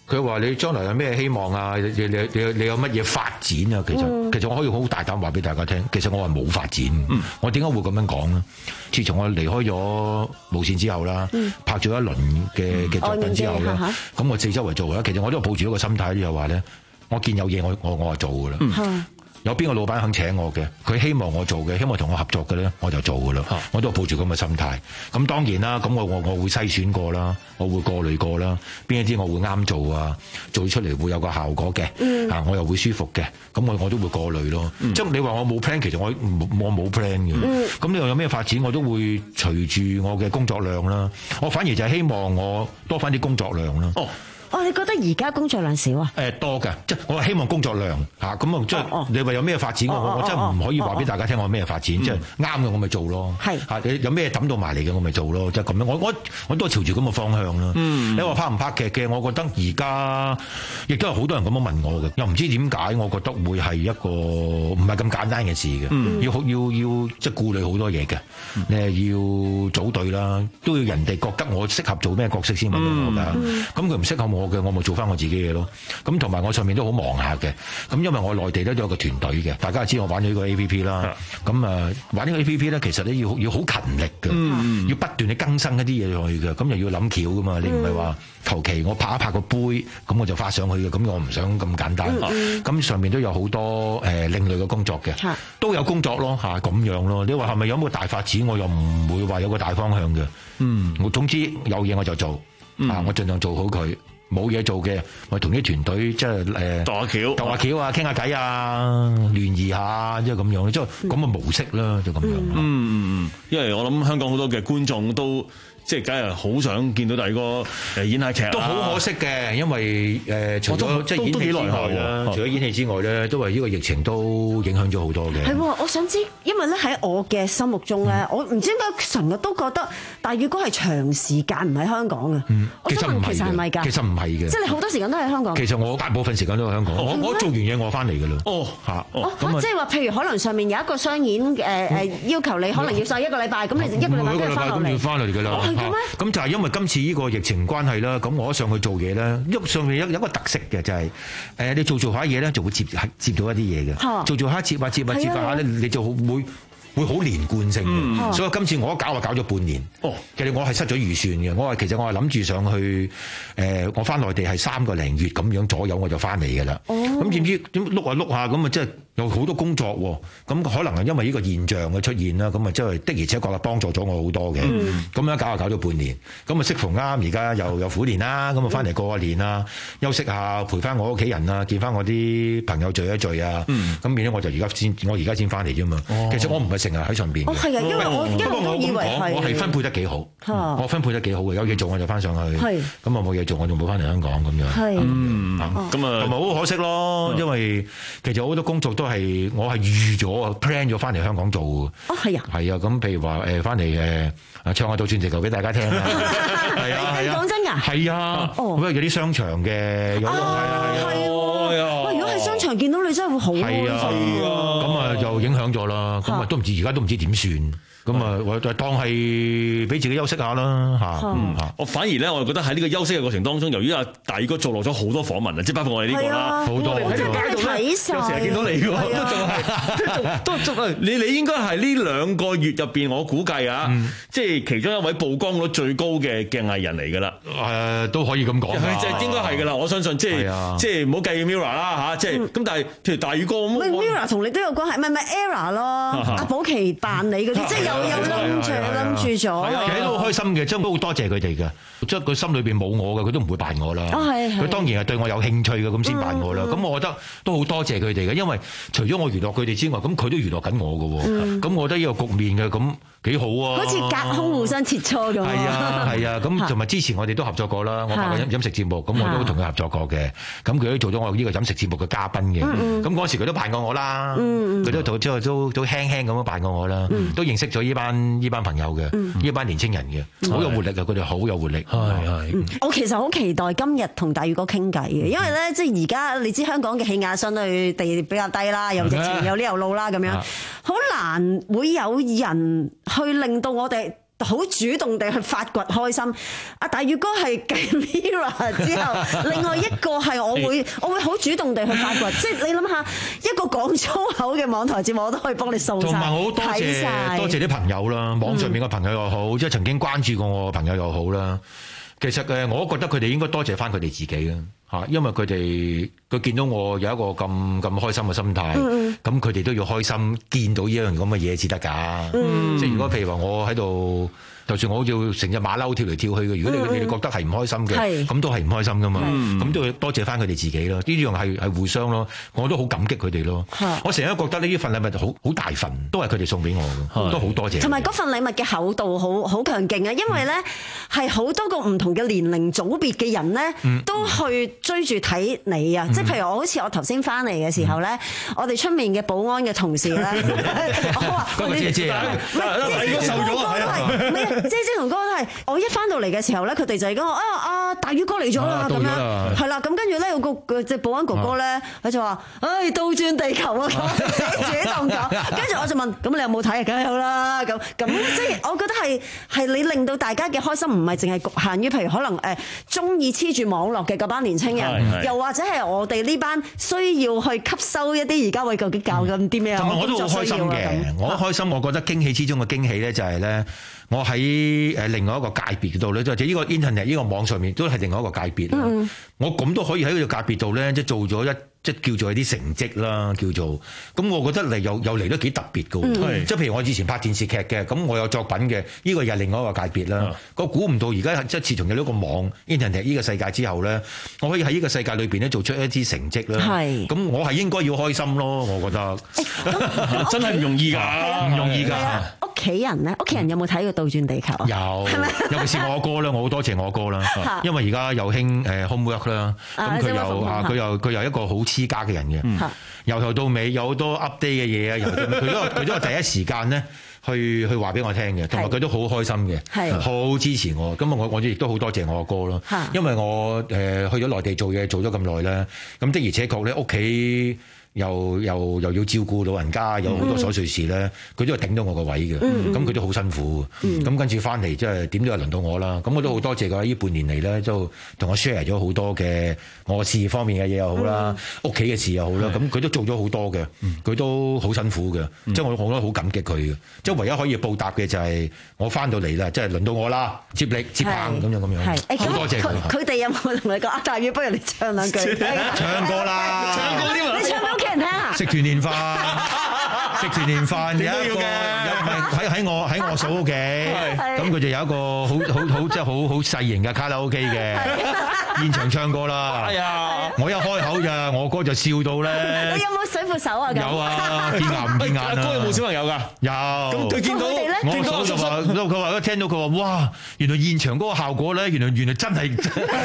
佢話你將來有咩希望啊？你你你你有乜嘢發展啊？其實、嗯、其實我可以好大膽話俾大家聽，其實我係冇發展。嗯、我點解會咁樣講呢？自從我離開咗無線之後啦，嗯、拍咗一輪嘅嘅作品之後咧，咁、嗯、我四周圍做啦。其實我都抱住一個心態，就話咧，我見有嘢我我我就做噶啦。嗯有邊個老闆肯請我嘅，佢希望我做嘅，希望同我合作嘅咧，我就做噶啦。啊、我都抱住咁嘅心態。咁當然啦，咁我我我會篩選過啦，我會過濾過啦，邊一啲我會啱做啊，做出嚟會有個效果嘅，嗯、啊我又會舒服嘅，咁我我都會過濾咯。即係、嗯、你話我冇 plan，其實我我冇 plan 嘅。咁你話有咩發展，我都會隨住我嘅工作量啦。我反而就係希望我多翻啲工作量啦。哦哦，你覺得而家工作量少啊？ 誒多嘅，即係我係希望工作量嚇咁啊！即係你話有咩發展，我我我真係唔可以話俾大家聽我有咩發展，即係啱嘅我咪做咯。係嚇你有咩抌到埋嚟嘅我咪做咯，即係咁樣。我我我都係朝住咁嘅方向啦。嗯、你話拍唔拍劇嘅，我覺得而家亦都有好多人咁樣問我嘅，又唔知點解，我覺得會係一個唔係咁簡單嘅事嘅、嗯，要要要即係顧慮好多嘢嘅。你係要組隊啦，都要人哋覺得我適合做咩角色先揾到我㗎。咁佢唔適合我。我嘅我咪做翻我自己嘅咯，咁同埋我上面都好忙下嘅，咁因為我內地咧都有個團隊嘅，大家知我玩咗呢個 A P P 啦，咁啊玩呢個 A P P 咧，其實咧要要好勤力嘅，嗯、要不斷去更新一啲嘢落去嘅，咁又要諗橋噶嘛，你唔係話求其我拍一拍個杯，咁我就發上去嘅，咁我唔想咁簡單，咁、嗯、上面都有好多誒、呃、另類嘅工作嘅，嗯、都有工作咯嚇咁樣咯，你話係咪有冇大發展？我又唔會話有個大方向嘅，嗯，我總之有嘢我就做，嗯、啊，我盡量做好佢。冇嘢做嘅，我同啲團隊即係誒， 度下橋， 度下橋啊，傾下偈啊，聯誼下，即係咁樣，即係咁嘅模式啦，就咁樣。嗯嗯嗯，因為我諗香港好多嘅觀眾都。即係梗係好想見到第二個誒演下劇啊！ 都好可惜嘅，因為誒、呃、除咗即係演戲之外啦，除咗演戲之外咧，都係呢個疫情都影響咗好多嘅。 係喎，我想知，因為咧喺我嘅心目中咧，嗯、我唔知點解成日都覺得大宇哥係長時間唔喺香港嘅。嗯， 其實唔係其實係咪㗎？ 其實唔係嘅。 即係你好多時間都喺香港。 其實我大部分時間都喺香港。哦、我我做完嘢我翻嚟㗎啦。哦，嚇。 哦，即係話，譬如可能上面有一個商演誒誒、呃、要求你，可能要晒一個禮拜，咁、嗯、你一個禮拜都要翻落嚟。咁要翻嚟㗎啦。係嘅咩？咁就係因為今次呢個疫情關係啦，咁我一上去做嘢咧，一上面有有一個特色嘅就係、是、誒你做做下嘢咧，就會接接到一啲嘢嘅，做做下接下接下接下咧，你就會會好連貫性嘅。嗯、所以今次我一搞就搞咗半年。哦，其實我係失咗預算嘅，我係其實我係諗住上去誒、呃，我翻內地係三個零月咁樣左右我就翻嚟㗎啦。哦，咁點知點碌下碌下咁啊，即係。有好多工作喎，咁可能係因為呢個現象嘅出現啦，咁啊即係的而且確係幫助咗我好多嘅。咁、嗯、樣搞下搞咗半年，咁啊適逢啱而家又有虎年啦，咁啊翻嚟過個年啦，休息下陪翻我屋企人啊，見翻我啲朋友聚一聚啊，咁變咗我就而家先，我而家先翻嚟啫嘛。哦、其實我唔係成日喺上邊嘅。哦，係啊，因為我一路都以為係。我係分配得幾好，嗯、我分配得幾好嘅，有嘢做我就翻上去，咁啊冇嘢做我就冇翻嚟香港咁樣。係，咁啊同埋好可惜咯，因為其實好多工作都係我係預咗 plan 咗翻嚟香港做嘅。哦，係啊，係啊，咁譬如話誒翻嚟誒唱下倒轉直頭俾大家聽啊，係啊係啊，講真㗎，係啊，咁啊有啲商場嘅，有係啊係啊，喂，如果喺商場見到你真係會好開心啊，咁啊就影響咗啦，咁啊都唔知而家都唔知點算。咁啊，我就當係俾自己休息下啦嚇。嗯， 我反而咧，我覺得喺呢個休息嘅過程當中，由於阿大宇哥做落咗好多訪問啊，即係包括我哋呢個啦，好多喺條街度咧，有時係見到你嘅，都仲係，都仲係你你應該係呢兩個月入邊，我估計啊，即係其中一位曝光率最高嘅嘅藝人嚟㗎啦。 誒，都可以咁講， 即係應該係㗎啦。我相信即係即係唔好計 Mirror 啦嚇，即係咁。但係譬如大宇哥咁， 喂 Mirror 同你都有關係，唔係唔係 Era 咯，阿寶琪扮你嗰啲，即係有。有諗住諗住咗，其實都好開心嘅，真係都好多謝佢哋嘅。即係佢心裏邊冇我嘅，佢都唔會扮我啦。佢、哦、當然係對我有興趣嘅，咁先扮我啦。咁、嗯、我覺得都好多謝佢哋嘅，因為除咗我娛樂佢哋之外，咁佢都娛樂緊我嘅。咁、嗯、我覺得呢個局面嘅咁幾好啊！ 好似隔空互相切磋咁。 係啊係啊，咁同埋之前我哋都合作過啦。我拍過飲飲食節目，咁我都同佢合作過嘅。咁佢都做咗我呢個飲食節目嘅嘉賓嘅。咁嗰、嗯、時佢都扮過我啦。佢、嗯、都做之後都都輕輕咁樣扮過我啦。嗯、都認識咗呢班呢班朋友嘅，呢、嗯、班年青人嘅，好有活力嘅，佢哋好有活力。係係。我其實好期待今日同大宇哥傾偈嘅，因為咧即係而家你知香港嘅氣壓相對地比較低啦，又疫情有呢又路啦咁樣，好難會有人去令到我哋好主動地去發掘開心。阿大宇哥係繼 Mirror 之後，另外一個係我會我會好主動地去發掘，即係你諗下一個講粗口嘅網台節目，我都可以幫你掃晒。 同埋好多謝多謝啲朋友啦，網上面嘅朋友又好，嗯、即係曾經關注過我嘅朋友又好啦。其實誒，我覺得佢哋應該多謝翻佢哋自己啦嚇，因為佢哋佢見到我有一個咁咁開心嘅心態，咁佢哋都要開心，見到呢樣咁嘅嘢至得㗎。嗯、即係如果譬如話我喺度。就算我好似成隻馬騮跳嚟跳去嘅，如果你你哋覺得係唔開心嘅，咁都係唔開心噶嘛。咁都要多謝翻佢哋自己咯。呢樣係係互相咯，我都好感激佢哋咯。我成日都覺得呢啲份禮物好好大份，都係佢哋送俾我嘅，都好多謝。 同埋嗰份禮物嘅厚度好好強勁啊！因為咧係好多個唔同嘅年齡組別嘅人咧，都去追住睇你啊！即係譬如我好似我頭先翻嚟嘅時候咧，我哋出面嘅保安嘅同事咧，我話嗰個姐姐啊， 你瘦咗啊，係啊！姐姐同哥都係，我一翻到嚟嘅時候咧，佢哋就係講啊啊大宇哥嚟咗啦咁樣，係啦，咁跟住咧有個隻保安哥哥咧，佢就話：唉，倒轉地球啊！自己當講，跟住我就問：咁你有冇睇啊？梗係有啦，咁咁即係我覺得係係你令到大家嘅開心，唔係淨係局限於譬如可能誒中意黐住網絡嘅嗰班年青人，又或者係我哋呢班需要去吸收一啲而家喂究竟教緊啲咩啊？ 我都好開心嘅，我開心，我覺得驚喜之中嘅驚喜咧就係咧。我喺誒另外一個界別度咧，即係呢個 internet 呢個網上面都係另外一個界別。嗯、我咁都可以喺呢個界別度咧，即係做咗一即係叫做一啲成績啦，叫做咁，我覺得嚟又又嚟得幾特別嘅。嗯、即係譬如我以前拍電視劇嘅，咁我有作品嘅，呢、呢個又係另外一個界別啦。我估唔到而家即係自從有呢個網 internet 呢個世界之後咧，我可以喺呢個世界裏邊咧做出一啲成績啦。係咁是，我係應該要開心咯，我覺得。 欸、 真係唔容易㗎， 唔容易㗎。 屋企人咧，屋企人有冇睇過倒轉地球啊？ 有，尤其是我哥咧，我好多謝我哥啦，因為而家又興誒 homework 啦，咁佢又啊，佢又佢又一個好黐家嘅人嘅，由頭到尾有好多 update 嘅嘢啊，由佢都佢都係第一時間咧去去話俾我聽嘅，同埋佢都好開心嘅，好支持我。咁啊，我我亦都好多謝我哥咯，因為我誒去咗內地做嘢做咗咁耐咧，咁的而且確咧屋企。又又又要照顧老人家，有好多瑣碎事咧，佢都係頂到我個位嘅，咁佢都好辛苦。咁跟住翻嚟，即係點都係輪到我啦。咁我都好多謝佢呢半年嚟咧，都同我 share 咗好多嘅我事業方面嘅嘢又好啦，屋企嘅事又好啦。咁佢都做咗好多嘅，佢都好辛苦嘅。即係我我都好感激佢嘅。即係唯一可以報答嘅就係我翻到嚟啦，即係輪到我啦，接力接棒咁樣咁樣。好多謝佢。 佢哋有冇同你講啊？大宇，不如你唱兩句。 唱歌啦， 唱歌添啊！你唱俾屋企人聽啊！ 食團年飯，食團年飯有一個有喺喺我喺我嫂屋企，咁佢就有一個好好好即係好好細型嘅卡拉 OK 嘅現場唱歌啦。係啊，我一開口咋，我哥就笑到咧。 你有冇水闊手啊？ 有啊，見牙唔見眼啊！ 哥有冇小朋友㗎？ 有。 咁佢見到我嫂就話，佢話一聽到佢話，哇！原來現場嗰個效果咧，原來原來真係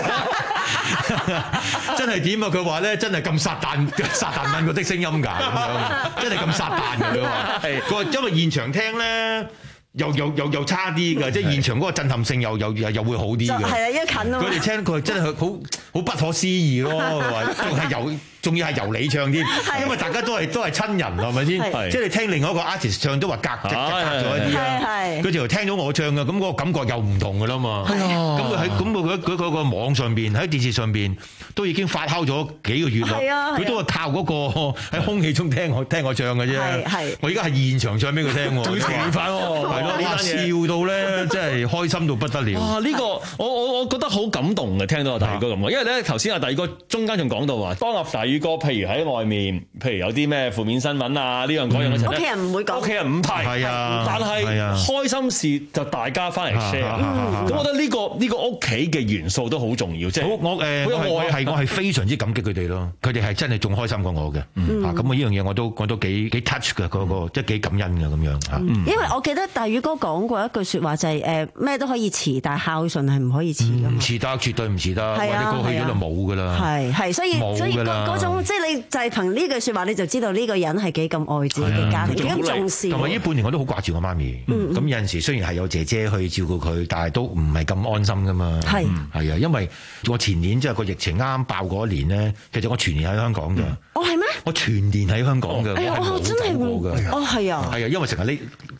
真係點啊？佢話咧，真係咁撒旦撒旦問嗰啲聲音㗎，咁樣真係咁撒旦㗎。佢話，佢話因為現場聽咧。又又又又差啲㗎，即係現場嗰個震撼性又又又又會好啲嘅。 係啊，一近啊。 佢哋聽佢真係好好不可思議咯，話仲係由仲要係由你唱添，因為大家都係都係親人，係咪先？即係你聽另外一個 artist 唱都話隔隔隔咗一啲啦。佢就聽到我唱嘅，咁嗰個感覺又唔同㗎啦嘛。咁佢喺咁佢佢佢個網上邊喺電視上邊都已經發酵咗幾個月啦。佢都係靠嗰個喺空氣中聽我聽我唱嘅啫。我而家係現場唱俾佢聽喎。 最平凡喎。 哇！笑到咧，真係開心到不得了。 啊！呢、呢個我我我覺得好感動嘅，聽到阿大宇哥咁講，因為咧頭先阿大宇哥中間仲講到話，當阿大宇哥譬如喺外面，譬如有啲咩負面新聞啊，呢樣嗰樣嘅時候咧， 屋企人唔會講， 屋企人唔提，係啊，但係開心事就大家翻嚟 share。咁我覺得呢、呢個呢、呢個屋企嘅元素都好重要，即係我誒、呃，我係我係非常之感激佢哋咯，佢哋係真係仲開心過我嘅。嗯、啊，咁啊呢樣嘢我都我都幾幾 touch 嘅，嗰、嗰個即係幾感恩嘅咁樣嚇。 因為我記得大宇哥講過一句説話就係誒咩都可以遲，但係孝順係唔可以遲㗎嘛。 唔遲得，絕對唔遲得，或者過去咗就冇㗎啦。 係係，所以所以嗰嗰種即係你就係憑呢句説話，你就知道呢個人係幾咁愛自己嘅家庭，幾咁重視。 同埋呢半年我都好掛住我媽咪。咁有陣時雖然係有姐姐去照顧佢，但係都唔係咁安心㗎嘛。係係啊，因為我前年即係個疫情啱啱爆嗰一年咧，其實我全年喺香港㗎。 哦係咩？ 我全年喺香港㗎。 哎呀，我真係冇過㗎。哦係啊。 係啊，因為成日呢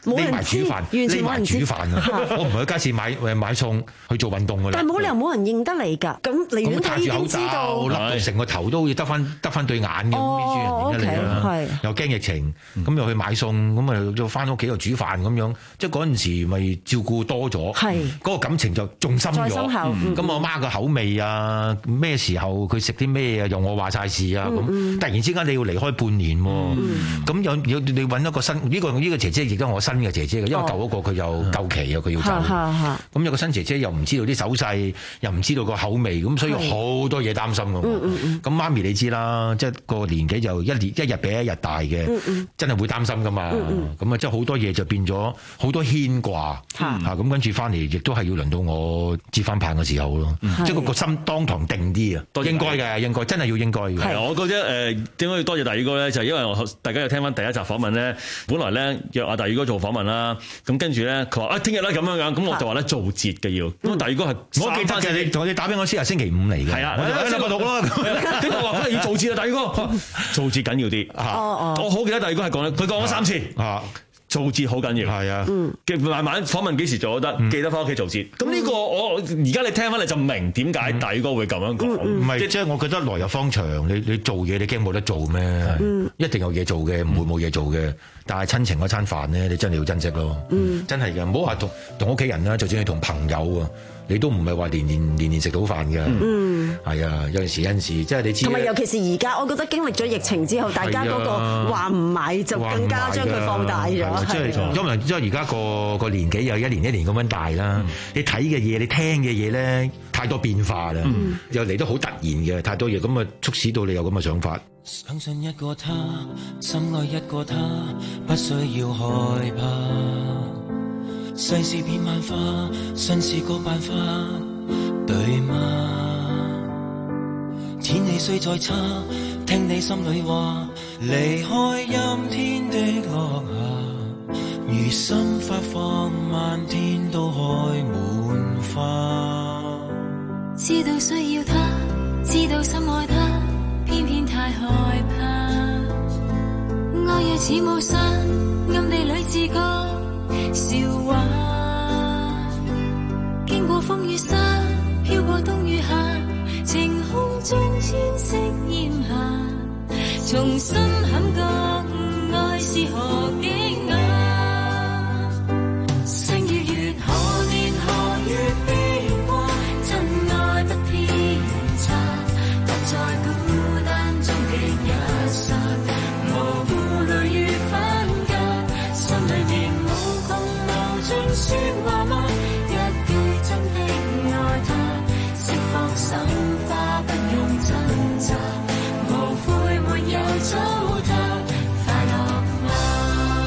匿埋煮飯，匿埋煮飯啊！我唔係去街市買誒買餸去做運動㗎啦。 但係冇理由冇人認得你㗎，咁離遠睇已經知道， 笠到成個頭都好似得翻得翻對眼咁，邊處人認得你啦？又驚疫情，咁又去買餸，咁啊就翻屋企又煮飯咁樣，即係嗰陣時咪照顧多咗，嗰個感情就仲深咗。咁我媽個口味啊，咩時候佢食啲咩啊，由我話晒事啊，咁突然之間你要離開半年喎，咁有有你揾一個新呢個呢個姐姐，而家我新嘅姐姐嘅，因為舊嗰個佢又夠期啊，佢要走，咁有個新姐姐又唔知道啲手勢，又唔知道個口味，咁所以好多嘢擔心㗎。咁媽咪你知啦，即係個年紀就一年一日比一日大嘅，真係會擔心㗎嘛。咁啊，即係好多嘢就變咗好多牽掛嚇，咁跟住翻嚟亦都係要輪到我接翻棒嘅時候咯，即係個心當堂定啲啊，應該嘅，應該真係要應該嘅。 係，我覺得誒點解要多謝大宇哥咧？就係因為我大家又聽翻第一集訪問咧，本來咧約阿大宇哥做訪問啦，咁跟住咧佢話啊聽日啦咁樣樣，咁我就話咧做節嘅要，咁大宇哥係我記得嘅，你同你打俾我先係星期五嚟嘅，係啊，我禮拜六咯， 點解話佢要做節啊？大宇哥做節緊要啲，我好記得大宇哥係講咧，佢講咗三次啊。做節好緊要，係啊，慢慢訪問幾時做都得，記得翻屋企做節。咁呢個我而家你聽翻你就明點解大宇哥會咁樣講。 唔係，即係我覺得來日方長，你你做嘢你驚冇得做咩？一定有嘢做嘅，唔會冇嘢做嘅。但係親情嗰餐飯咧，你真係要珍惜咯。真係嘅，唔好話同同屋企人啦，就算係同朋友啊。你都唔係話年年年年食到飯嘅，嗯，係啊，有陣時有陣時即係你知。同埋尤其是而家，我覺得經歷咗疫情之後，大家嗰個話唔買就更加將佢放大咗。 即係因為因為而家個個年紀又一年一年咁樣大啦，你睇嘅嘢、你聽嘅嘢咧，太多變化啦，又嚟得好突然嘅，太多嘢咁啊，促使到你有咁嘅想法。 相信一個他，深愛一個他，不需要害怕。世事變萬化，信是個辦法，對嗎？天氣雖再差，聽你心裏話，離開陰天的落霞，如心發放，漫天都開滿花。 知道需要他，知道深愛他，偏偏太害怕。愛若似霧散，暗地裏自覺笑話，經過風雨沙，飄過冬與夏，晴空中千色艷霞，重新感覺愛是何境啊！星與月，何年何月變卦，真愛不偏差，不再孤單終極一剎，無負累與分隔，心裏面盡說話嗎？一句真的愛他，釋放心花，不用掙扎，無悔沒有糟蹋，快樂嗎？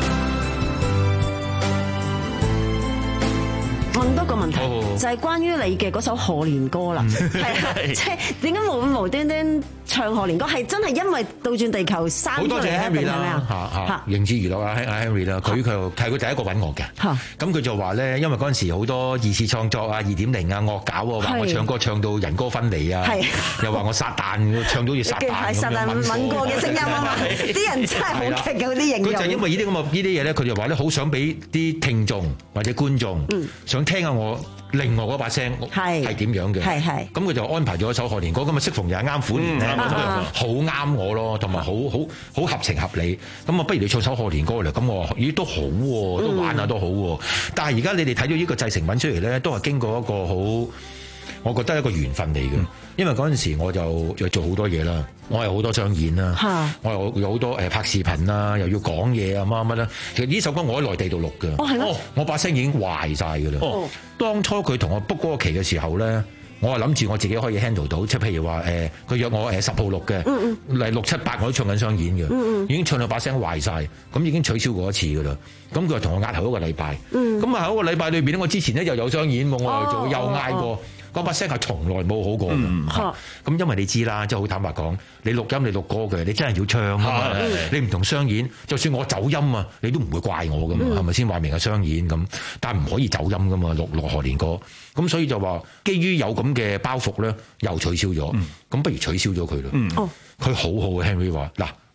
問多個問題，哦、就係關於你嘅嗰首賀年歌啦，係啊，即係點解無無端端唱賀年歌？係真係因為倒轉地球生出嚟咧，定係咩啊？ 嚇嚇，盈智娛樂啊，阿 Henry 啦，佢佢係佢第一個揾我嘅。咁佢就話咧，因為嗰陣時好多二次創作啊、二點零啊、惡搞啊，話我唱歌唱到人歌分離啊，又話我撒旦唱到好似撒旦咁樣。撒旦吻過嘅聲音啊嘛，啲人真係好勁嘅嗰啲形容。佢就因為呢啲咁嘅呢啲嘢咧，佢就話咧好想俾啲聽眾或者觀眾想聽下我另外嗰把聲係點樣嘅。咁佢就安排咗一首賀年歌，咁啊適逢又係啱虎年咧，好啱我咯，同埋好好好合情合理。咁啊，不如你唱首賀年歌嚟，咁我話咦都好喎，都玩下都好喎。但係而家你哋睇到呢個製成品出嚟咧，都係經過一個好，我覺得一個緣分嚟嘅。因為嗰陣時我就就做好多嘢啦，我有好多商演啦，我有有好多誒拍視頻啦，又要講嘢啊乜乜啦。其實呢首歌我喺內地度錄嘅，哦係咯，我把聲已經壞晒㗎啦。哦，當初佢同我 book 嗰個期嘅時候咧，我係諗住我自己可以 handle 到，即係譬如話誒，佢、呃、約我誒十號錄嘅，嚟、嗯、六七八我都唱緊商演嘅、嗯，已經唱到把聲壞晒，咁已經取消過一次㗎啦。咁佢就同我押後一個禮拜，咁、嗯、啊喺一個禮拜裏邊咧，我之前咧又有商演，我又做、哦、又嗌過。哦嗰把聲係從來冇好過嘅，咁、嗯啊、因為你知啦，即係好坦白講，你錄音你錄歌嘅，你真係要唱啊嘛，嗯、你唔同商演，就算我走音啊，你都唔會怪我噶嘛，係咪先話明係商演咁？但係唔可以走音噶嘛，錄錄賀年歌，咁所以就話基於有咁嘅包袱咧，又取消咗，咁、嗯、不如取消咗佢咯。佢、嗯、好好嘅 Henry 話嗱。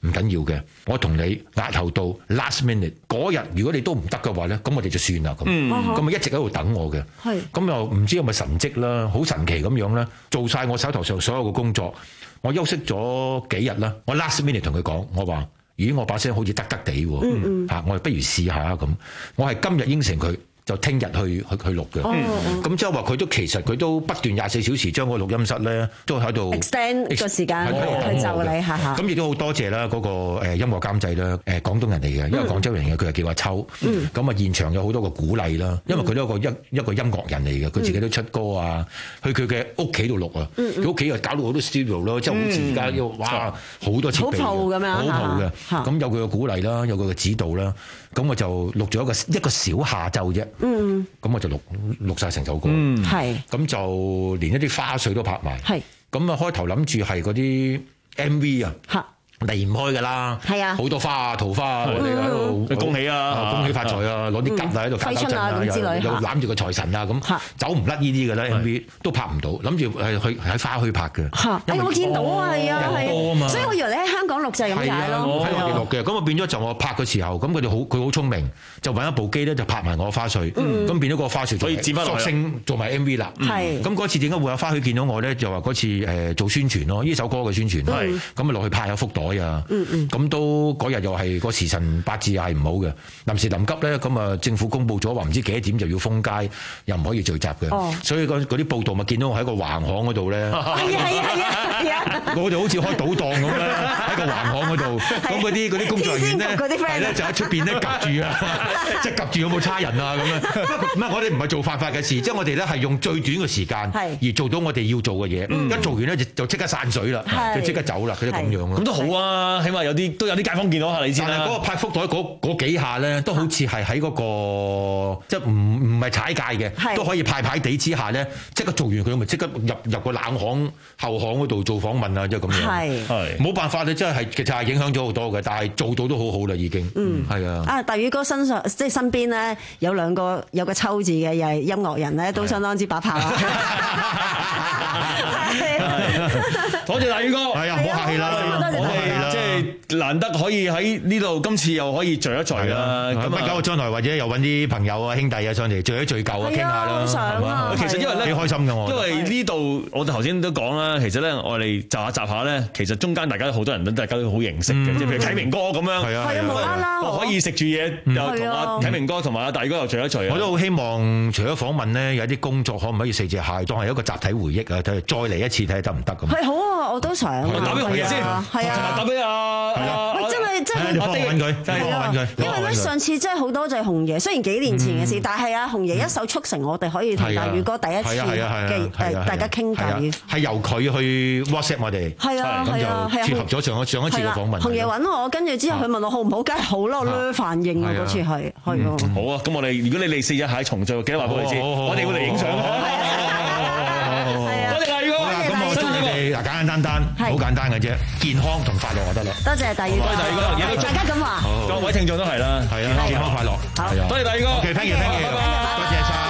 唔緊要嘅，我同你押後到 last minute 嗰日，如果你都唔得嘅話咧，咁我哋就算啦咁。咁咪一直喺度等我嘅。咁又唔知係咪神蹟啦，好神奇咁樣咧，做晒我手頭上所有嘅工作。我休息咗幾日啦，我 last minute 同佢講，我話：咦，我把聲好似得得地喎，嗯嗯我哋不如試下咁。我係今日應承佢。就聽日去去去錄嘅，咁即係話佢都其實佢都不斷廿四小時將個錄音室咧都喺度 extend 個時間去就你下下。 咁亦都好多謝啦嗰個誒音樂監製啦，誒廣東人嚟嘅，因為廣州人嘅佢係叫阿秋，咁啊現場有好多個鼓勵啦，因為佢都係一個一一個音樂人嚟嘅，佢自己都出歌啊，去佢嘅屋企度錄啊，佢屋企又搞到好多 studio 咯，即係好似而家要哇好多設備，好鋪咁樣，好鋪嘅，咁有佢嘅鼓勵啦，有佢嘅指導啦，咁我就錄咗一個一個小下晝啫。嗯，咁我就錄錄曬成首歌，係、嗯，咁就連一啲花絮都拍埋，係，咁啊開頭諗住係嗰啲 M V 啊。離唔開㗎啦，係啊，好多花啊、桃花啊，我哋喺度恭喜啊、恭喜發財啊，攞啲桔喺度搞搞震啊，又攬住個財神啊咁，走唔甩呢啲㗎啦 M V 都拍唔到，諗住係去喺花墟拍嘅。 哎，我見到啊，係啊，係啊，所以我以為你喺香港錄就係咁解咯。 喺我哋錄嘅，咁啊變咗就我拍嘅時候，咁佢哋好佢好聰明，就揾一部機咧就拍埋我花絮，咁變咗個花絮可以接翻落去，索性做埋 M V 啦。係，咁嗰次點解會有花墟見到我咧？就話嗰次誒做宣傳咯，呢首歌嘅宣傳，咁啊落去派下福袋。啊，嗯嗯，咁都嗰日又係個時辰八字係唔好嘅，臨時臨急咧，咁啊政府公佈咗話唔知幾多點就要封街，又唔可以聚集嘅，哦、所以嗰啲報道咪見到我喺個橫巷嗰度咧，係啊係啊係啊，我哋好似開賭檔咁咧，喺個橫巷嗰度，咁嗰啲嗰啲工作人員咧，係咧就喺出邊咧夾住啊，即係夾住有冇差人啊咁樣，唔係我哋唔係做犯法嘅事，即係我哋咧係用最短嘅時間而做到我哋要做嘅嘢，嗯、一做完咧就就即刻散水啦，就即刻走啦，佢都咁樣咯，咁都好啊。啊，起碼有啲都有啲街坊見到下你知啦。但係嗰個派福袋嗰嗰幾下咧，都好似係喺嗰個即係唔唔係踩界嘅，都可以派派地之下咧，即刻做完佢咪即刻入入個冷巷後巷嗰度做訪問啊，即係咁樣。係係冇辦法，你真係其實係影響咗好多嘅，但係做到都好好啦，已經。嗯，係啊。啊，大宇哥身上即係身邊咧有兩個有個秋字嘅，又係音樂人咧，都相當之把炮啊！ 多謝大宇哥， 係啊，唔好客氣啦， 我哋即係難得可以喺呢度，今次又可以聚一聚啦。 咁不久將來或者又揾啲朋友啊、兄弟啊上嚟聚一聚舊啊，傾下啦，係嘛？ 其實因為咧幾開心嘅我， 因為呢度我哋頭先都講啦，其實咧我哋集下集下咧，其實中間大家好多人都大家都好認識嘅，即係譬如啟明哥咁樣，係啊，係啊，無啦啦可以食住嘢，又同阿啟明哥同埋阿大哥又聚一聚。 我都好希望除咗訪問咧，有啲工作可唔可以四隻蟹當係一個集體回憶啊？睇再嚟一次睇下得唔得咁？ 係好啊，我都想。 打俾紅爺先，係啊，打俾阿喂，真係真係， 我哋揾佢，真係揾佢。 因為咧上次真係好多謝紅爺，雖然幾年前嘅事，但係啊紅爺一手促成我哋可以同大宇哥第一次嘅誒大家傾偈， 係由佢去 WhatsApp 我哋， 係啊係啊， 咁就撮合咗上一上一次嘅訪問。 紅爺揾我，跟住之後佢問我好唔好，梗係好咯，咧反應啊嗰次係係啊。 好啊，咁我哋如果你哋四日喺重聚，記得話俾我哋知，我哋會嚟影相。多謝大宇哥。 咁我祝你哋嗱簡簡單單，好簡單嘅啫，健康同快樂就得啦。 多謝大宇哥， 多謝大宇哥， 大家咁話， 各位聽眾都係啦， 係啊，健康快樂， 好， 多謝大宇哥。 OK，thank you，thank you，多謝晒。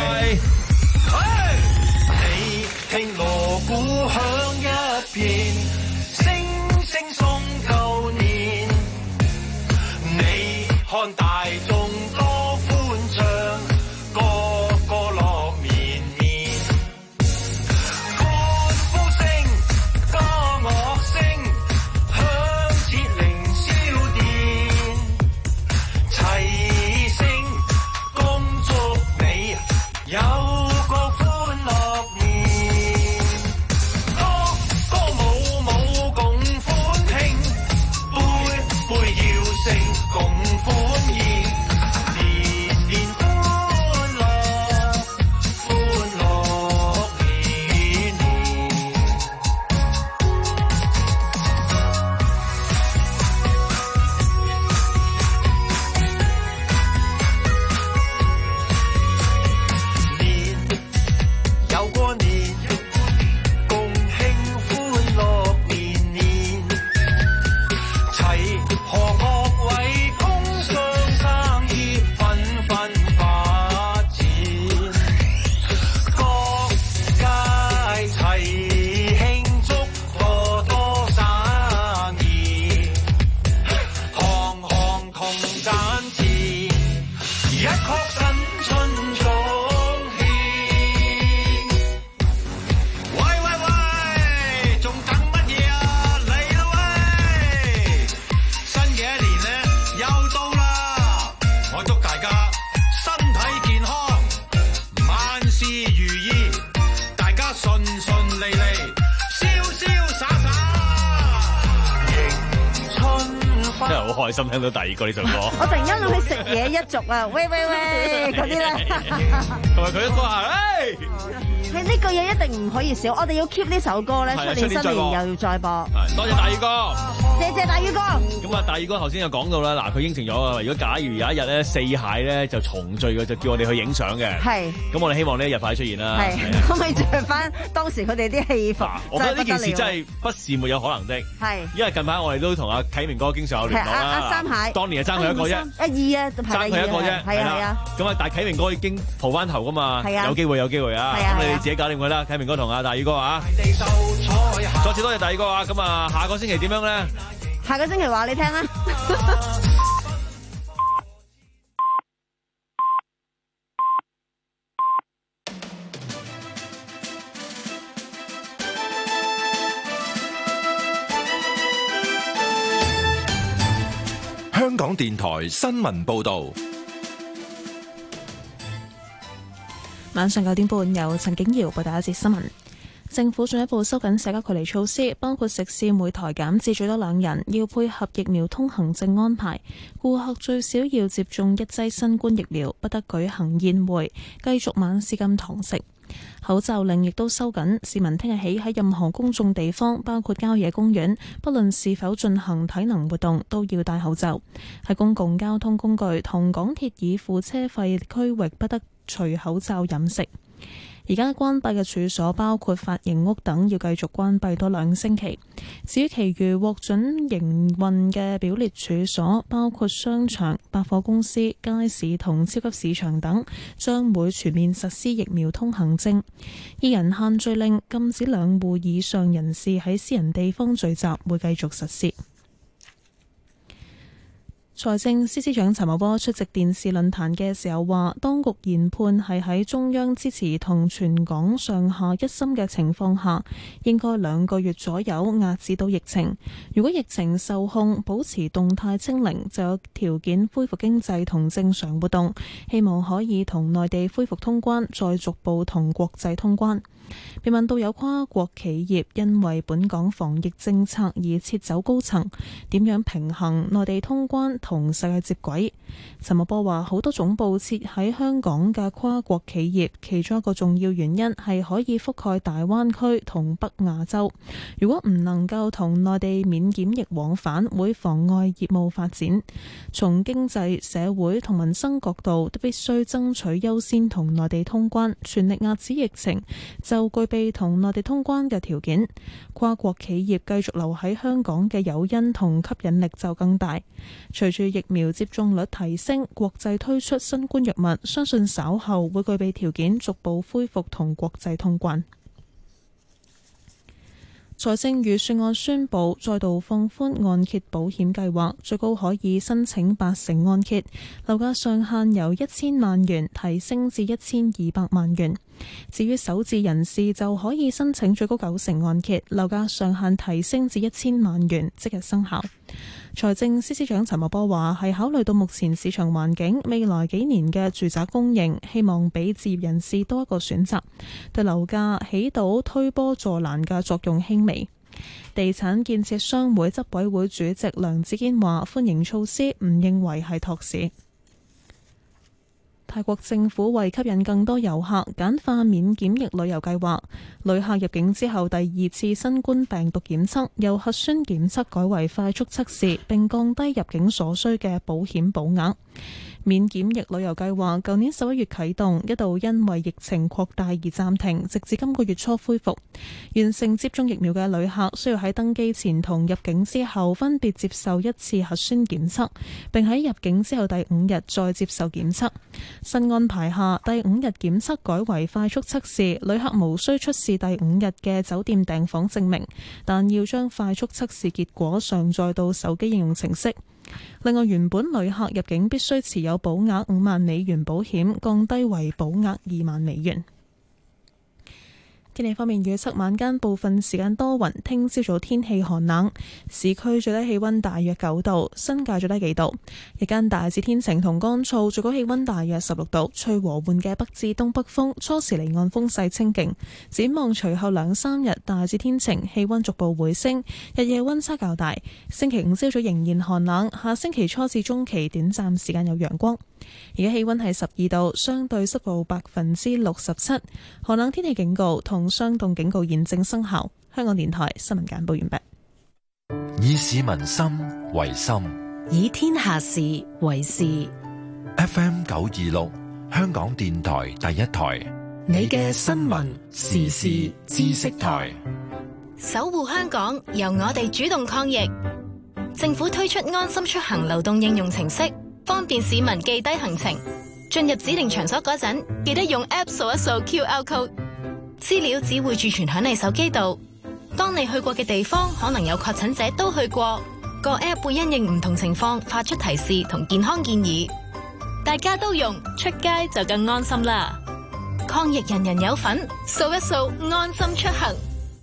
你聽鑼鼓響一片，聲聲送舊年。你看大眾多歡暢，個個樂綿綿。歡呼聲、歌樂聲，響徹凌霄殿。齊聲恭祝你有個歡樂年。歌歌舞舞共歡慶，杯杯要勝共歡宴。 我祝大家身體健康，萬事如意，大家順順利利，瀟瀟灑灑，迎春花。 真係好開心聽到第二個呢首歌。 我突然間諗起食嘢一族啊，喂喂喂嗰啲咧， 同埋佢一個係，誒， 係呢句嘢一定唔可以少，我哋要 keep 呢首歌咧，出年新年又要再播。 多謝大宇哥， 謝謝大宇哥。 咁啊，大宇哥頭先就講到啦，嗱，佢應承咗啊，如果假如有一日咧四蟹咧就重聚嘅，就叫我哋去影相嘅。係。咁我哋希望呢一日快出現啦。係。可唔可以着翻當時佢哋啲戲服？ 我覺得呢件事真係不是沒有可能的。係。因為近排我哋都同阿啟明哥經常有聯絡啦。阿三蟹。當年係爭佢一個啫。一二啊，爭佢一個啫。係啊係啊。咁啊，但係啟明哥已經蒲翻頭噶嘛。係啊。有機會有機會啊。係啊。咁你哋自己搞掂佢啦，啟明哥同阿大宇哥啊。再次多謝大宇哥啊！咁啊，下個星期點樣咧？ 下個星期話你聽啦。 香港電台新聞報道。 晚上九點半，由陳景瑤報道一節新聞。政府進一步收緊社交距離措施，包括食肆每台減至最多兩人，要配合疫苗通行證安排。顧客最少要接種一劑新冠疫苗，不得舉行宴會，繼續晚市禁堂食。口罩令亦都收緊，市民聽日起喺任何公眾地方，包括郊野公園，不論是否進行體能活動，都要戴口罩。喺公共交通工具同港鐵已付車費區域，不得除口罩飲食。而家關閉嘅處所包括髮型屋等，要繼續關閉多兩星期。至於其餘獲准營運嘅表列處所，包括商場、百貨公司、街市同超級市場等，將會全面實施疫苗通行證。二人限聚令禁止兩戶以上人士喺私人地方聚集，會繼續實施。財政司司長陳茂波出席電視論壇嘅時候話，當局研判係喺中央支持同全港上下一心嘅情況下，應該兩個月左右壓止到疫情。如果疫情受控，保持動態清零，就有條件恢復經濟同正常活動。希望可以同內地恢復通關，再逐步同國際通關。被問到有跨國企業因為本港防疫政策而撤走高層，點樣平衡內地通關同世界接軌？陳茂波話：好多總部設喺香港嘅跨國企業，其中一個重要原因係可以覆蓋大灣區同北亞洲。如果唔能夠同內地免檢疫往返，會妨礙業務發展。從經濟、社會同民生角度，都必須爭取優先同內地通關，全力壓止疫情。就具備同內地通關嘅條件，跨國企業繼續留喺香港嘅誘因同吸引力就更大。隨住疫苗接種率提升，國際推出新冠藥物，相信稍後會具備條件逐步恢復同國際通關。財政預算案宣布再度放寬按揭保險計劃，最高可以申請八成按揭，樓價上限由一千萬元提升至一千二百萬元。至於首置人士就可以申請最高九成按揭，樓價上限提升至一千萬元，即日生效。財政司司長陳茂波話：係考慮到目前市場環境，未來幾年嘅住宅供應，希望俾置業人士多一個選擇，對樓價起到推波助瀾嘅作用輕微。地產建設商會執委會主席梁志堅話：歡迎措施，唔認為係托市。泰國政府為吸引更多遊客，簡化免檢疫旅遊計劃。旅客入境之後第二次新冠病毒檢測，由核酸檢測改為快速測試，並降低入境所需嘅保險保額。免檢疫旅遊計劃舊年十一月啟動，一度因為疫情擴大而暫停，直至今個月初恢復。完成接種疫苗嘅旅客需要喺登機前同入境之後分別接受一次核酸檢測，並喺入境之後第五日再接受檢測。新安排下，第五日檢測改為快速測試，旅客無需出示第五日嘅酒店訂房證明，但要將快速測試結果上載到手機應用程式。另外，原本旅客入境必須持有保額五萬美元保險，降低為保額二萬美元。 天氣方面預測晚間部分時間多雲，聽朝早天氣寒冷，市區最低氣溫大約九度，新界最低幾度。日間大致天晴同乾燥，最高氣溫大約十六度，吹和緩嘅北至東北風，初時離岸風勢清勁。展望隨後兩三日大致天晴，氣溫逐步回升，日夜溫差較大。星期五朝早仍然寒冷，下星期初至中期短暫時間有陽光。而家氣溫係十二度，相對濕度百分之六十七，寒冷天氣警告同霜凍警告現正生效。香港電台新聞簡報完畢。 以市民心為心， 以天下事為事。 F M 九二六，香港電台第一台， 你嘅新聞時事知識台， 守護香港，由我哋主動抗疫。政府推出安心出行流動應用程式，方便市民記低行程。進入指定場所嗰陣，記得用 App 掃一掃 Q R code， 資料只會儲存響你手機度。當你去過嘅地方可能有確診者都去過，個 App 會因應唔同情況發出提示同健康建議。大家都用，出街就更安心啦！抗疫人人有份，掃一掃安心出行。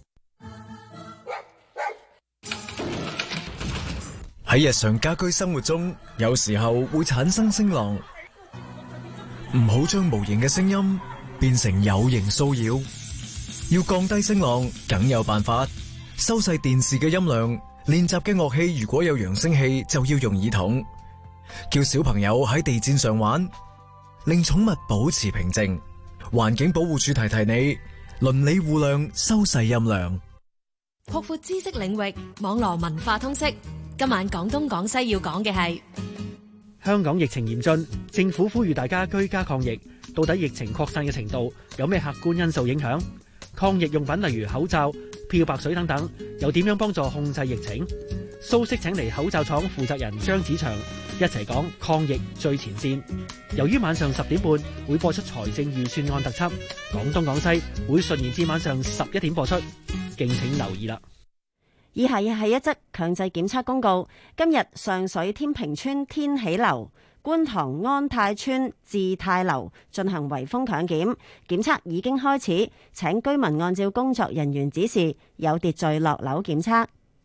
喺日常家居生活中，有時候會產生聲浪，唔好將無形嘅聲音變成有形騷擾。要降低聲浪，梗有辦法。收細電視嘅音量，練習嘅樂器如果有揚聲器，就要用耳筒。叫小朋友喺地氈上玩，令寵物保持平靜。環境保護署提提你，鄰里互諒，收細音量。 擴闊知識領域，網絡文化通識。今晚廣東廣西要講嘅係香港疫情嚴峻，政府呼籲大家居家抗疫。到底疫情擴散嘅程度有咩客觀因素影響？抗疫用品例如口罩、漂白水等等，又點樣幫助控制疫情？蘇軾請嚟口罩廠負責人張子祥一齊講抗疫最前線。由於晚上十點半會播出財政預算案特輯，廣東廣西會順延至晚上十一點播出，敬請留意啦。 以下係一則強制檢測公告。今日上水天平村天喜樓、觀塘安泰邨智泰樓進行圍封強檢，檢測已經開始，請居民按照工作人員指示，有秩序落樓檢測。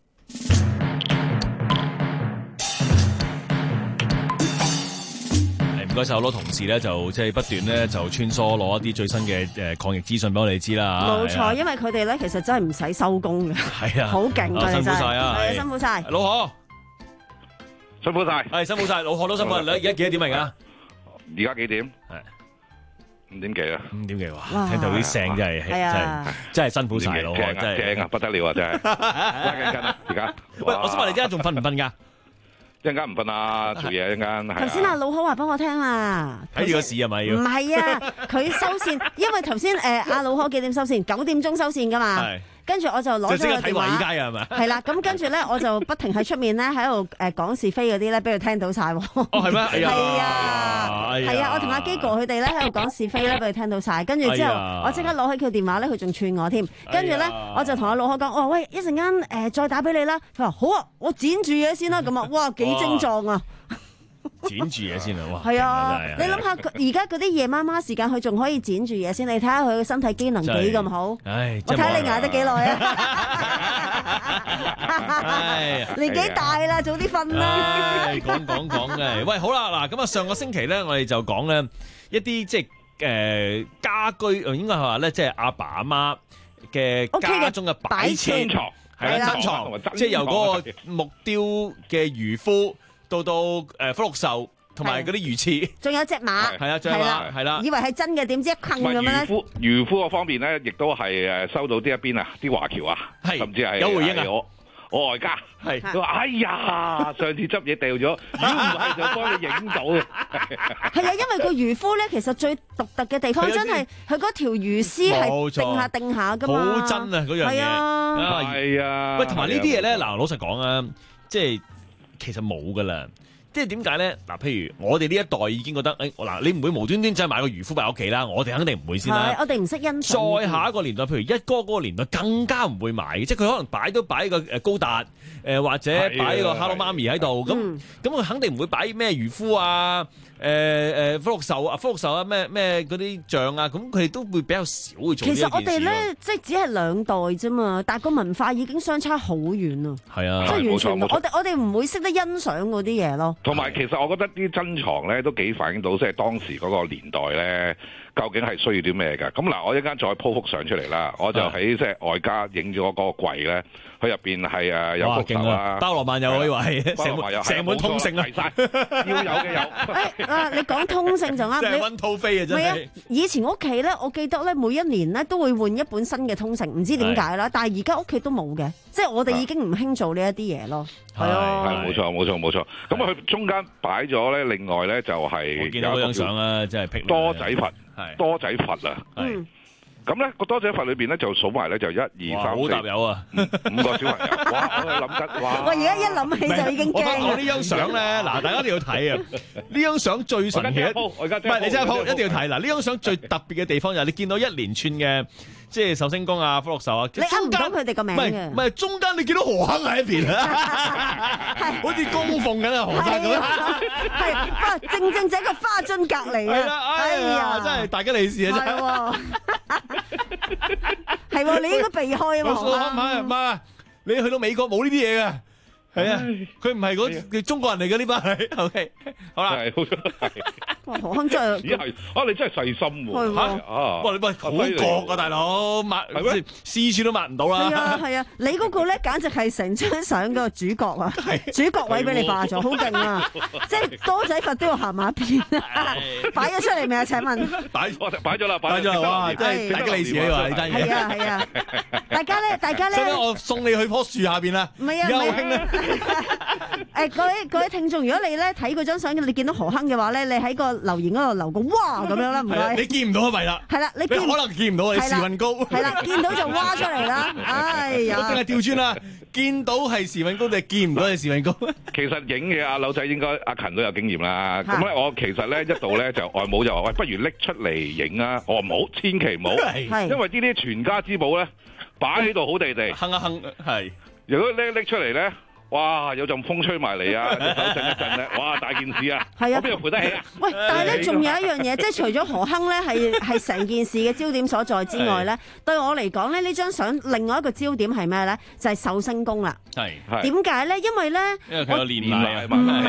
唔該晒，好多同事咧就即係不斷咧就穿梭攞一啲最新嘅誒抗疫資訊俾我哋知啦。 冇錯，因為佢哋咧其實真係唔使收工嘅， 係啊， 好勁啊， 辛苦晒啊， 係啊，辛苦晒， 老何辛苦晒， 係辛苦晒，老何都辛苦。你而家幾多點嚟㗎？ 而家幾點？係五點幾啊？ 五點幾哇！聽到啲聲真係真係真係辛苦晒，老何真係正啊，不得了啊，真係拉緊筋啊！而家喂，我想問你而家仲瞓唔瞓㗎？ 一陣間唔瞓啊，做嘢一陣間。 頭先阿老好話幫我聽啊， 睇住個市係咪要？ 唔係啊，佢收線，因為頭先誒阿老好幾點收線？九點鐘收線㗎嘛。跟住我就攞咗個電話。 睇華爾街啊，係咪？ 係啦，咁跟住咧，我就不停喺出面咧喺度誒講是非嗰啲咧，俾佢聽到晒喎。 哦，係咩？係啊，係啊，我同阿基哥佢哋咧喺度講是非咧，俾佢聽到晒。跟住之後，我即刻攞起佢電話咧，佢仲串我添。跟住咧，我就同阿老可講：我話喂，一陣間誒再打俾你啦。佢話好啊，我剪住嘢先啦。咁啊，哇，幾精壯啊！ 剪住嘢先啊！哇， 係啊！你諗下，而家嗰啲夜媽媽時間，佢仲可以剪住嘢先。你睇下佢嘅身體機能幾咁好。 唉， 我睇下你捱得幾耐啊！年紀大啦，早啲瞓啦。 講講講嘅，喂，好啦，嗱，咁啊，上個星期咧，我哋就講咧一啲即係誒家居，應該係話咧，即係阿爸阿媽嘅家中嘅擺設，係啦，珍藏，即係由嗰個木雕嘅漁夫。到到誒福祿壽同埋嗰啲魚翅， 仲有隻馬， 係啊，隻馬係啦， 以為係真嘅，點知一困咁樣咧？ 漁夫漁夫嗰方面咧，亦都係誒收到呢一邊啊，啲華僑啊，甚至係有回應啊！ 我我外家係佢話：哎呀，上次執嘢掉咗，如果唔係就幫你影到。 係啊，因為個漁夫咧，其實最獨特嘅地方真係佢嗰條魚絲係定下定下噶嘛， 好真啊嗰樣嘢， 係啊， 喂，同埋呢啲嘢咧，嗱，老實講啊，即係。其實冇噶啦，即係點解咧？嗱，譬如我哋呢一代已經覺得，誒、哎，嗱，你唔會無端端真係買個漁夫擺屋企啦，我哋肯定唔會先啦。 我哋唔識欣賞。 再下一個年代，譬如一哥嗰個年代，更加唔會買，即係佢可能擺都擺個誒高達，誒、呃、或者擺個 Hello 媽咪喺度，咁咁佢肯定唔會擺咩漁夫啊， 誒誒福祿壽啊、福祿壽啊、咩咩嗰啲像啊，咁佢哋都會比較少去做呢件事。 其實我哋咧，即係只係兩代啫嘛，但係個文化已經相差好遠啊。 係啊， 即係完全我哋我哋唔會識得欣賞嗰啲嘢咯。 同埋其實我覺得啲珍藏咧都幾反映到即係當時嗰個年代咧。究竟係需要啲咩㗎？咁嗱，我一間再 po 幅相出嚟啦，我就喺即係外家影咗嗰個櫃咧，佢入邊係誒有福壽啊， 包羅萬有可以話係成本成本通勝啊， 要有嘅有。 啊，你講通勝就啱， 即係溫套飛啊，真係。 以前屋企咧，我記得咧，每一年咧都會換一本新嘅通勝，唔知點解啦。但係而家屋企都冇嘅，即係我哋已經唔興做呢一啲嘢咯。係啊， 係冇錯冇錯冇錯。咁啊，佢中間擺咗咧，另外咧就係我見到嗰張相啊，真係多仔佛。多仔佛啊， 係咁咧個多仔佛裏邊咧就數埋咧就一二三四， 好搭友啊， 五個小朋友，哇！我係諗緊，哇！ 我而家一諗起就已經驚。 我呢張相咧，嗱，大家一定要睇啊！呢張相最神奇，唔係你真係 po，一定要睇。嗱，呢張相最特別嘅地方就係你見到一連串嘅。即係壽星公啊、福祿壽啊， 你噏唔到佢哋個名嘅。 唔係中間你見到何坑喺一邊啊，好似供奉緊啊何生咁。 係啊，正正就喺個花樽隔離啊。 係啦，哎呀，真係大吉利是啊真係。 係喎，你應該避開啊嘛。 唔係唔係，你去到美國冇呢啲嘢嘅。係啊，佢唔係嗰佢中國人嚟嘅呢班係 ，OK， 好啦。 哇，何坑真係， 咦係啊！你真係細心喎嚇啊！喂喂，好覺啊，大佬抹私處都抹唔到啦。 係啊係啊，你嗰個咧簡直係成張相個主角啊！主角位俾你化咗，好勁啊！即係多仔佛都要行馬片啊！擺咗出嚟未啊？請問？ 擺咗擺咗啦， 擺咗啦！哇，真係大吉利是啊！呢單嘢。 係啊係啊，大家咧，大家咧。 所以我送你去棵樹下邊啦。 唔係啊，唔係啊。誒，各位各位聽眾，如果你咧睇嗰張相，你見到何坑嘅話咧，你喺個留言嗰度留個哇咁樣啦，唔該。 你見唔到係咪啦？ 係啦，你可能見唔到啊！你時運高。 係啦，見到就哇出嚟啦！哎呀， 我淨係調轉啦，見到係時運高定係見唔到係時運高？ 其實影嘅阿柳仔應該阿勤都有經驗啦。咁咧，我其實咧一度咧就外母就話：喂，不如拎出嚟影啊！我話唔好，千祈唔好，因為呢啲全家之寶咧擺喺度好地地， 哼一哼係。 如果拎拎出嚟咧。哇！有陣風吹埋嚟啊，隻手震一震咧，哇！大件事啊，我邊度賠得起啊？ 喂，但係咧，仲有一樣嘢，即係除咗何坑咧係係成件事嘅焦點所在之外咧，對我嚟講咧，呢張相另外一個焦點係咩咧？就係壽星公啦。 係點解咧？因為咧， 因為佢有連埋嘛。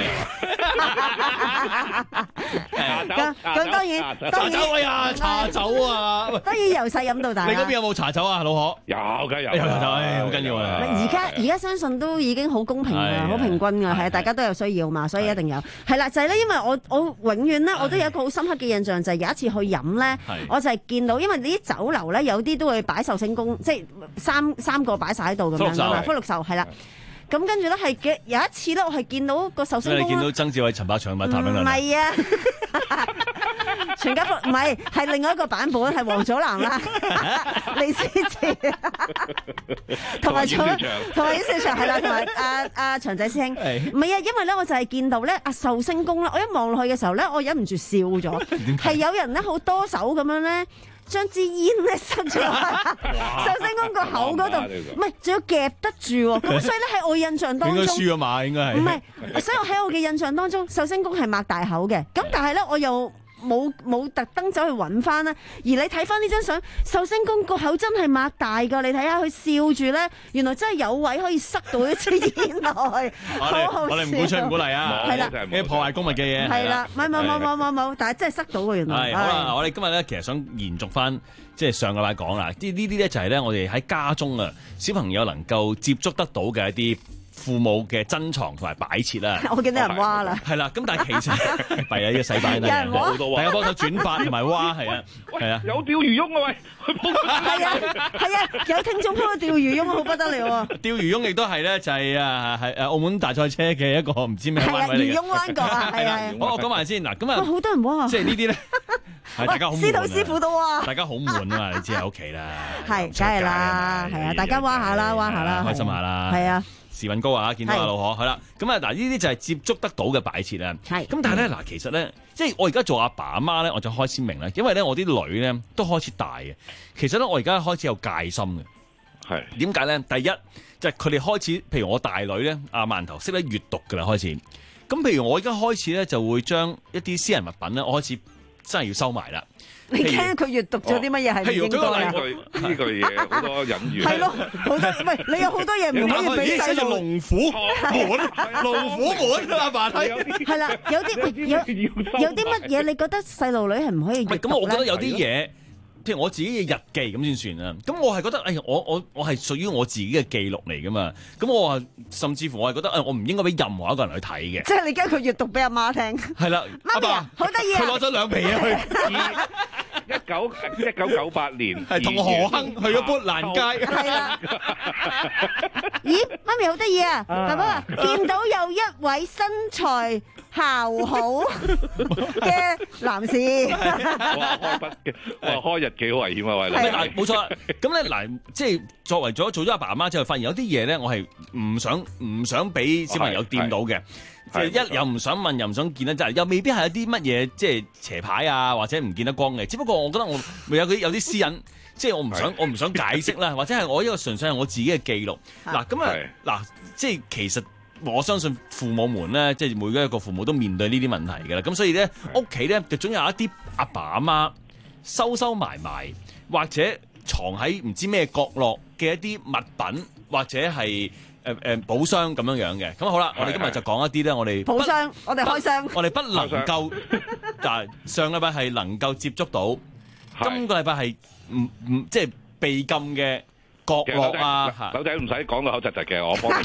咁咁當然當然， 茶酒喂啊，茶酒啊， 當然由細飲到大。 你嗰邊有冇茶酒啊，老何？ 有嘅有。 有茶酒，唉，好緊要啊！ 而家而家相信都已經好公平㗎，好平均㗎，係大家都有需要嘛，所以一定有。係啦，就係咧，因為我我永遠咧，我都有一個好深刻嘅印象，就係有一次去飲咧，我就係見到，因為呢啲酒樓咧有啲都會擺壽星公，即係三三個擺晒喺度咁樣㗎嘛，福祿壽係啦。咁跟住咧係嘅，有一次咧我係見到個壽星公。 你見到曾志偉、陳百祥、譚詠麟？ 唔係啊，全家福唔係，係另外一個版本，係王祖藍啦，李思捷，同埋同埋尹兆祥係啦，同埋阿阿長仔師兄。唔係啊，因為咧我就係見到咧阿壽星公啦，我一望落去嘅時候咧，我忍唔住笑咗，係有人咧好多手咁樣咧。將支煙咧塞咗壽星公個口嗰度，唔係，仲要夾得住喎。咁所以咧喺我印象當中， 應該輸咗嘛，應該係。 唔係，所以我喺我嘅印象當中，壽星公係擘大口嘅。咁但係咧，我又冇冇特登走去揾翻啦。而你睇翻呢張相，壽星公個口真係擘大㗎。你睇下佢笑住咧，原來真係有位可以塞到一支煙落去，好好笑。 我哋唔鼓吹唔鼓勵啊， 係啦， 啲破壞公物嘅嘢。 係啦，冇冇冇冇冇冇，但係真係塞到㗎原來。 係好啦，我哋今日咧其實想延續翻，即係上個禮拜講啦，啲呢啲咧就係咧我哋喺家中啊，小朋友能夠接觸得到嘅一啲父母嘅珍藏同埋擺設啦。 我見到人挖啦。 係啦，咁但係其實弊啊，呢個洗版啦，好多大家幫手轉發同埋挖，係啊，係啊， 有釣魚翁啊喂， 係啊係啊，有聽眾鋪釣魚翁好不得了喎。 釣魚翁亦都係咧，就係啊係誒澳門大賽車嘅一個唔知咩灣位嚟嘅。 漁翁灣角啊，係啊。 好，我講埋先嗱，咁啊， 好多人挖啊， 即係呢啲咧。大家好悶啊！ 司徒師傅都挖， 大家好悶啊嘛！你知喺屋企啦， 係，梗係啦，係啊！大家挖下啦，挖下啦， 開心下啦， 係啊！ 時運高啊！見到阿老可係啦，咁啊嗱，呢啲就係接觸得到嘅擺設啊。係，咁但係咧嗱，其實咧，即係我而家做阿爸阿媽咧，我就開始明啦，因為咧我啲女咧都開始大嘅。其實咧，我而家開始有戒心嘅。係點解咧？第一就係佢哋開始，譬如我大女咧，阿饅頭識得閱讀㗎啦，開始。 咁譬如我而家開始咧，就會將一啲私人物品咧，我開始真係要收埋啦。 你驚佢閱讀咗啲乜嘢係唔應該啊？ 呢句呢句嘢好多隱喻。 係咯，好多喂，你有好多嘢唔可以俾細路。 龍虎門，龍虎門阿爸睇。 係啦，有啲有有啲乜嘢，你覺得細路女係唔可以閱讀咧？ 咁我覺得有啲嘢。譬如我自己嘅日記咁先算啦，咁我係覺得，哎呀，我我我係屬於我自己嘅記錄嚟噶嘛，咁我話甚至乎我係覺得，誒，我唔應該俾任何一個人去睇嘅。 即係你驚佢閱讀俾阿媽聽。係啦， 媽咪啊，好得意啊！ 佢攞咗兩皮嘢去。 一九一九九八年， 係同何亨去咗砵蘭街。 係啦。咦，媽咪好得意啊！爸爸見到有一位身材姣好嘅男士。 哇，開筆嘅，哇，開日記好危險啊！喂， 嗱，冇錯啦。咁咧嗱，即係作為咗做咗阿爸阿媽之後，發現有啲嘢咧，我係唔想唔想俾小朋友掂到嘅。即係一又唔想問，又唔想見得，就係又未必係有啲乜嘢，即係邪牌啊，或者唔見得光嘅。只不過我覺得我會有啲有啲私隱，即係我唔想我唔想解釋啦，或者係我呢個純粹係我自己嘅記錄。嗱咁啊嗱，即係其實我相信父母們咧，即係每一個父母都面對呢啲問題㗎啦。咁所以咧，屋企咧就總有一啲阿爸阿媽收收埋埋，或者藏喺唔知咩角落嘅一啲物品，或者係。誒誒寶箱咁樣樣嘅，咁好啦，我哋今日就講一啲咧，我哋寶箱，我哋開箱， 我哋不能夠，但上禮拜係能夠接觸到，今個禮拜係唔唔即係被禁嘅角落啊！ 狗仔唔使講到口窒窒嘅，我幫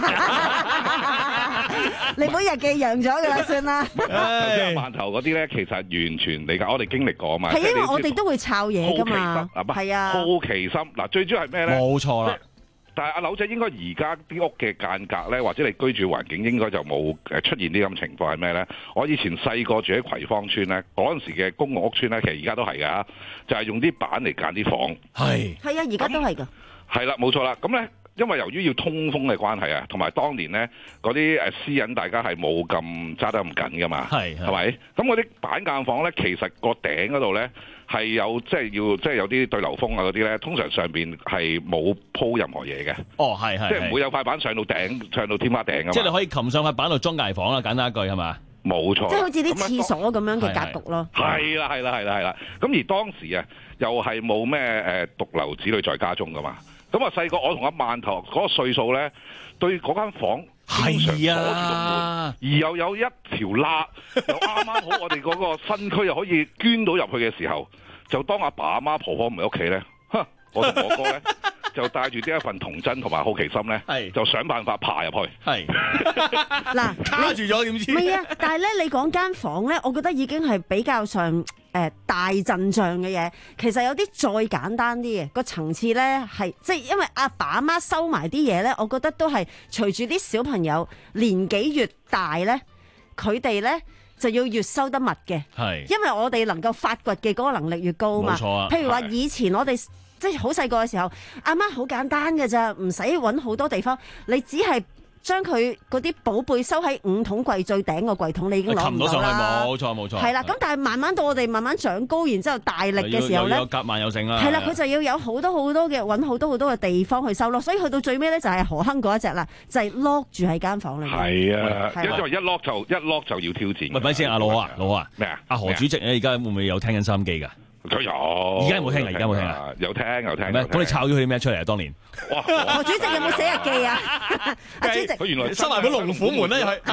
你。你本日記揚咗㗎啦，算啦。 頭先饅頭嗰啲咧，其實完全理解，我哋經歷過啊嘛。 係因為我哋都會抄嘢㗎嘛。係啊， 好奇心嗱，最主要係咩咧？ 冇錯啦。 但係阿柳仔應該而家啲屋嘅間隔咧，或者你居住環境應該就冇誒出現啲咁情況係咩咧？我以前細個住喺葵芳村咧，嗰陣時嘅公共屋邨咧，其實而家都係㗎，就係、是、用啲板嚟間啲房。係係啊，而家都係㗎。 係啦，冇錯啦。咁咧，因為由於要通風嘅關係啊，同埋當年咧嗰啲誒私隱，大家係冇咁揸得咁緊㗎嘛。係係咪？咁嗰啲板間房咧，其實個頂嗰度咧。係有即係要即係有啲對流風啊嗰啲咧，通常上邊係冇鋪任何嘢嘅。 哦，係係， 即係唔會有塊板上到頂，上到天花頂㗎嘛。 即係你可以擒上塊板度裝隔離房啦，簡單一句係嘛？ 冇錯。 即係好似啲廁所咁樣嘅格局咯。 係啦係啦係啦係啦。咁而當時啊，又係冇咩誒獨留子女在家中㗎嘛。咁啊細個我同阿饅頭嗰個歲數咧，對嗰間房。係啊，而又有一條罅，又啱啱好我哋嗰個新區又可以捐到入去嘅時候，就當阿爸阿媽婆婆唔喺屋企咧，哼，我同我哥咧就帶住呢一份童真同埋好奇心咧，就想辦法爬入去。係嗱， 卡住咗點知？ 唔係啊，但係咧，你講間房咧，我覺得已經係比較上誒、呃、大陣仗嘅嘢。其實有啲再簡單啲嘅個層次咧，係即係因為阿爸阿媽收埋啲嘢咧，我覺得都係隨住啲小朋友年紀越大咧，佢哋咧就要越收得密嘅。係，因為我哋能夠發掘嘅嗰個能力越高嘛。冇錯啊。譬如話以前我哋即係好細個嘅時候，阿媽好簡單嘅咋，唔使揾好多地方，你只係將佢嗰啲寶貝收喺五桶櫃最頂個櫃桶，你已經攞唔到啦。擒到上去，冇錯冇錯。係啦，咁但係慢慢到我哋慢慢長高，然之後大力嘅時候咧，有夾萬有剩啦。係啦，佢就要有好多好多嘅揾好多好多嘅地方去收咯。所以去到最尾咧，就係何亨嗰一隻啦，就係 lock 住喺間房裏面。係啊， 因為一 lock 就一 lock 就要挑戰。 喂，咪先，阿老啊，老啊，咩啊？阿何主席咧，而家會唔會有聽緊收音機㗎？ 佢有， 而家有冇聽啊？而家有冇聽啊？ 有聽有聽。 咩？咁你抄咗佢啲咩出嚟啊？當年， 何主席有冇寫日記啊？阿主席， 佢原來收埋本龍虎門咧，又係。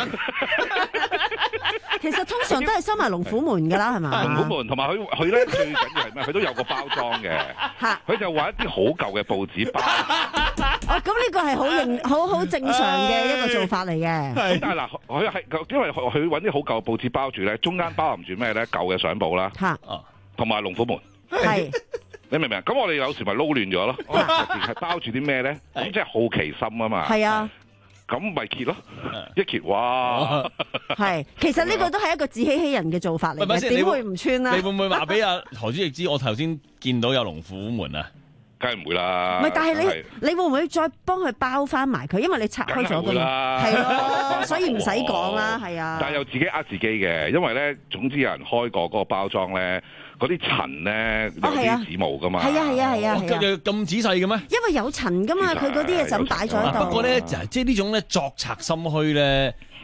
其實通常都係收埋龍虎門㗎啦，係嘛？ 龍虎門同埋佢佢咧最緊要係咩？佢都有個包裝嘅。嚇！佢就話一啲好舊嘅報紙包。 哦，咁呢個係好認好好正常嘅一個做法嚟嘅。 咁但係嗱，佢係因為佢揾啲好舊嘅報紙包住咧，中間包含住咩咧？舊嘅相簿啦。嚇！同埋龍虎門，係你明唔明啊？咁我哋有時咪撈亂咗咯，入邊係包住啲咩咧？咁即係好奇心啊嘛。係啊，咁咪揭咯，一揭哇！ 係，其實呢個都係一個自欺欺人嘅做法嚟嘅，點會唔穿啊？ 你會唔會話俾阿何主席知？我頭先見到有龍虎門啊！ 梗係唔會啦。 唔係，但係你你會唔會再幫佢包翻埋佢？因為你拆開咗㗎嘛。係咯，所以唔使講啦，係啊。 但係又自己呃自己嘅，因為咧總之有人開過嗰個包裝咧。嗰啲塵咧有啲指毛噶嘛？係啊係啊係啊！ 咁仔細嘅咩？ 因為有塵噶嘛，佢嗰啲嘢就咁擺咗喺度。 不過咧就即係呢種咧作賊心虛咧，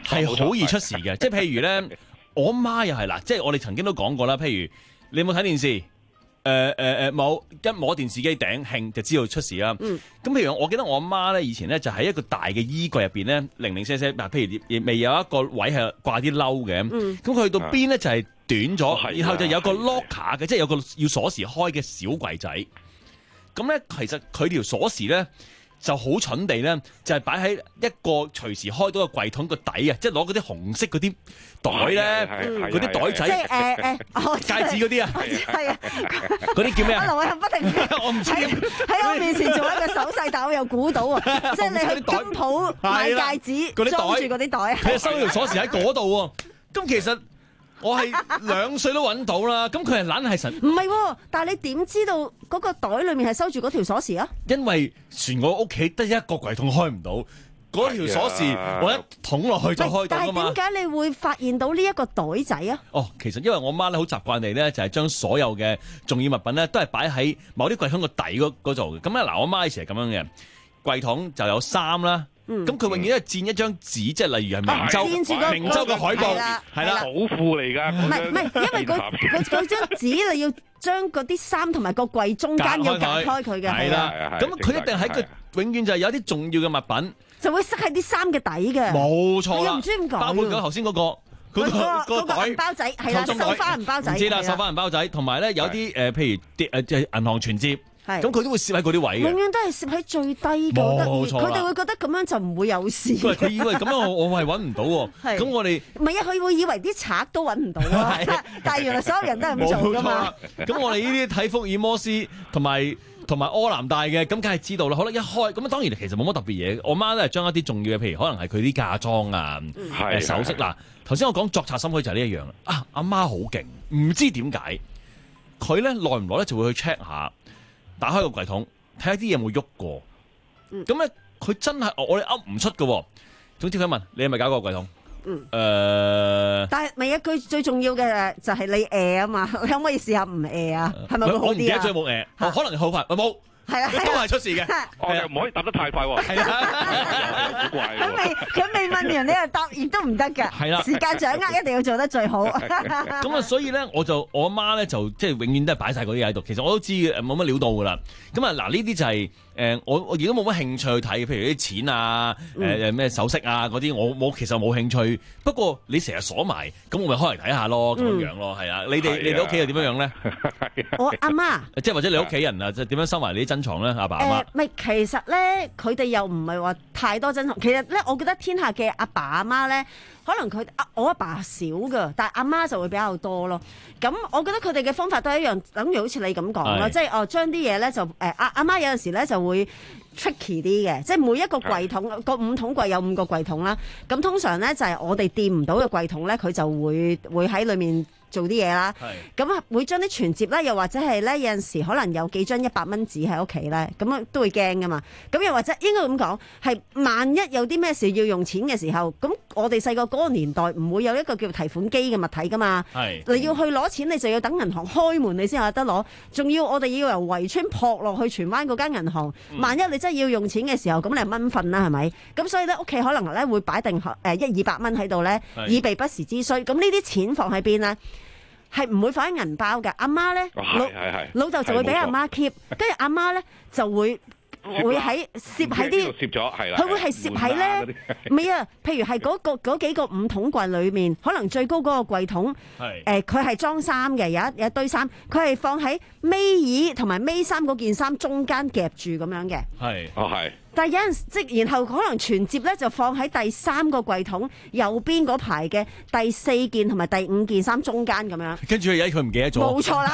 係好易出事嘅。即係譬如咧，我媽又係啦，即係我哋曾經都講過啦。譬如你有冇睇電視？誒誒誒冇，一摸電視機頂興就知道出事啦。咁、嗯、譬如我記得我阿媽咧，以前咧就喺一個大嘅衣櫃入邊咧，零零舍舍嗱，譬如未有一個位係掛啲褸嘅，咁、嗯、佢去到邊咧就係短咗，然後就有個 locker 嘅，即係有個要鎖匙開嘅小櫃仔。咁咧其實佢條鎖匙咧就好蠢地咧，就係擺喺一個隨時開到個櫃桶個底啊，即係攞嗰啲紅色嗰啲袋咧，嗰啲袋仔， 即係誒誒戒指嗰啲啊， 係啊， 嗰啲叫咩啊？ 阿劉偉恒不停我唔知喺我面前做一個手勢，但我又估到啊，即係你去金鋪買戒指，裝住嗰啲袋， 佢收條鎖匙喺嗰度喎。咁其實我係兩歲都揾到啦，咁佢係懶係神。 唔係喎，但係你點知道嗰個袋裏面係收住嗰條鎖匙啊？ 因為全我屋企得一個櫃桶開唔到，嗰條鎖匙我一捅落去就開到㗎嘛。 但係點解你會發現到呢一個袋仔啊？ 哦，其實因為我媽咧好習慣地咧，就係將所有嘅重要物品咧都係擺喺某啲櫃桶個底嗰嗰度嘅。咁咧嗱，我媽以前係咁樣嘅，櫃桶就有衫啦。咁佢、嗯、永遠都係佔一張紙，即係例如係明州、啊、明州嘅海報，係啦， 寶庫嚟㗎。 唔係唔係，因為佢佢嗰張紙你要將嗰啲衫同埋個櫃中間要隔開佢嘅， 係啦。咁佢一定喺個永遠就係有啲重要嘅物品， 就會塞喺啲衫嘅底嘅。 冇錯啦， 唔知點講， 包括咗頭先嗰個。嗰、那個、個袋銀包仔係啦，繡花銀包仔， 唔知啦，繡花銀包仔，同埋咧有啲誒、呃，譬如啲誒即係銀行存摺，咁佢都會攝喺嗰啲位嘅。 永遠都係攝喺最低嘅，冇錯。佢哋會覺得咁樣就唔會有事。 佢以為咁樣我我係揾唔到喎。咁我哋唔係啊，佢會以為啲賊都揾唔到啊。但係原來所有人都係咁做㗎嘛。 咁我哋呢啲睇福爾摩斯同埋同埋柯南大嘅，咁梗係知道啦。好啦，一開咁啊，當然其實冇乜特別嘢。我媽都係將一啲重要嘅，譬如可能係佢啲嫁妝啊、誒首飾嗱。頭先我講作賊心虛就係呢一樣啦。啊，阿媽好勁，唔知點解佢咧耐唔耐咧就會去 check 下，打開個櫃桶睇下啲嘢有冇喐過。咁咧佢真係我哋噏唔出嘅。總之佢問你係咪搞過個櫃桶？嗯。誒、呃。但係咪一句最重要嘅就係你餓啊嘛？可唔可以試下唔餓啊？係咪會好啲啊？我唔記得咗有冇餓，可能好快，冇。係啊，都係出事嘅。 哦，又唔可以答得太快喎。係啊，好怪喎。佢未佢未問完，你又答亦都唔得㗎。係啦，時間掌握一定要做得最好。 咁啊，所以咧，我就我阿媽咧就即係永遠都係擺晒嗰啲嘢喺度。其實我都知嘅，冇乜料到㗎啦。咁啊，嗱呢啲就係、是、誒、呃、我我亦都冇乜興趣去睇，譬如啲錢啊、誒誒咩首飾啊嗰啲，我我其實冇興趣。不過你成日鎖埋，咁我咪開嚟睇下咯，咁樣樣咯，係啊。你哋你哋屋企又點樣樣咧？ 我阿媽， 即係或者你屋企人啊，即係點樣收埋你啲珍藏咧？阿爸阿媽， 唔係、呃、其實咧，佢哋又唔係話太多珍藏。其實咧，我覺得天下嘅阿爸阿媽咧，可能佢我阿爸少噶，但係阿媽就會比較多咯。咁我覺得佢哋嘅方法都係一樣，等於好似你咁講咯，即係哦將啲嘢咧就誒阿阿媽有陣時咧就會 tricky 啲嘅，即係每一個櫃桶個五桶櫃有五個櫃桶啦。咁通常咧就係我哋掂唔到嘅櫃桶咧，佢就會會喺裏面做啲嘢啦，咁啊會將啲存摺啦，又或者係咧有陣時可能有幾張一百蚊紙喺屋企咧，咁啊都會驚噶嘛。咁又或者應該咁講，係萬一有啲咩事要用錢嘅時候，咁我哋細個嗰個年代唔會有一個叫提款機嘅物體噶嘛。你要去攞錢，你就要等銀行開門你先有得攞，仲要我哋要由圍村撲落去荃灣嗰間銀行。萬一你真係要用錢嘅時候，咁你係蚊瞓啦，係咪？咁所以咧屋企可能咧會擺定誒一二百蚊喺度咧，以備不時之需。咁呢啲錢放喺邊咧？係唔會放喺銀包嘅，阿媽咧老老豆就會俾阿媽 keep，跟住阿媽咧就會會喺攝喺啲， 攝咗係啦， 佢會係攝喺咧，唔係啊，譬如係嗰個嗰幾個五桶櫃裏面，可能最高嗰個櫃桶，誒佢係裝衫嘅，有一有一堆衫，佢係放喺尾二同埋尾三嗰件衫中間夾住咁樣嘅， 係，哦係。 但係有陣即然後可能存摺咧就放喺第三個櫃桶右邊嗰排嘅第四件同埋第五件衫中間咁樣。 跟住佢而家佢唔記得咗。冇錯啦。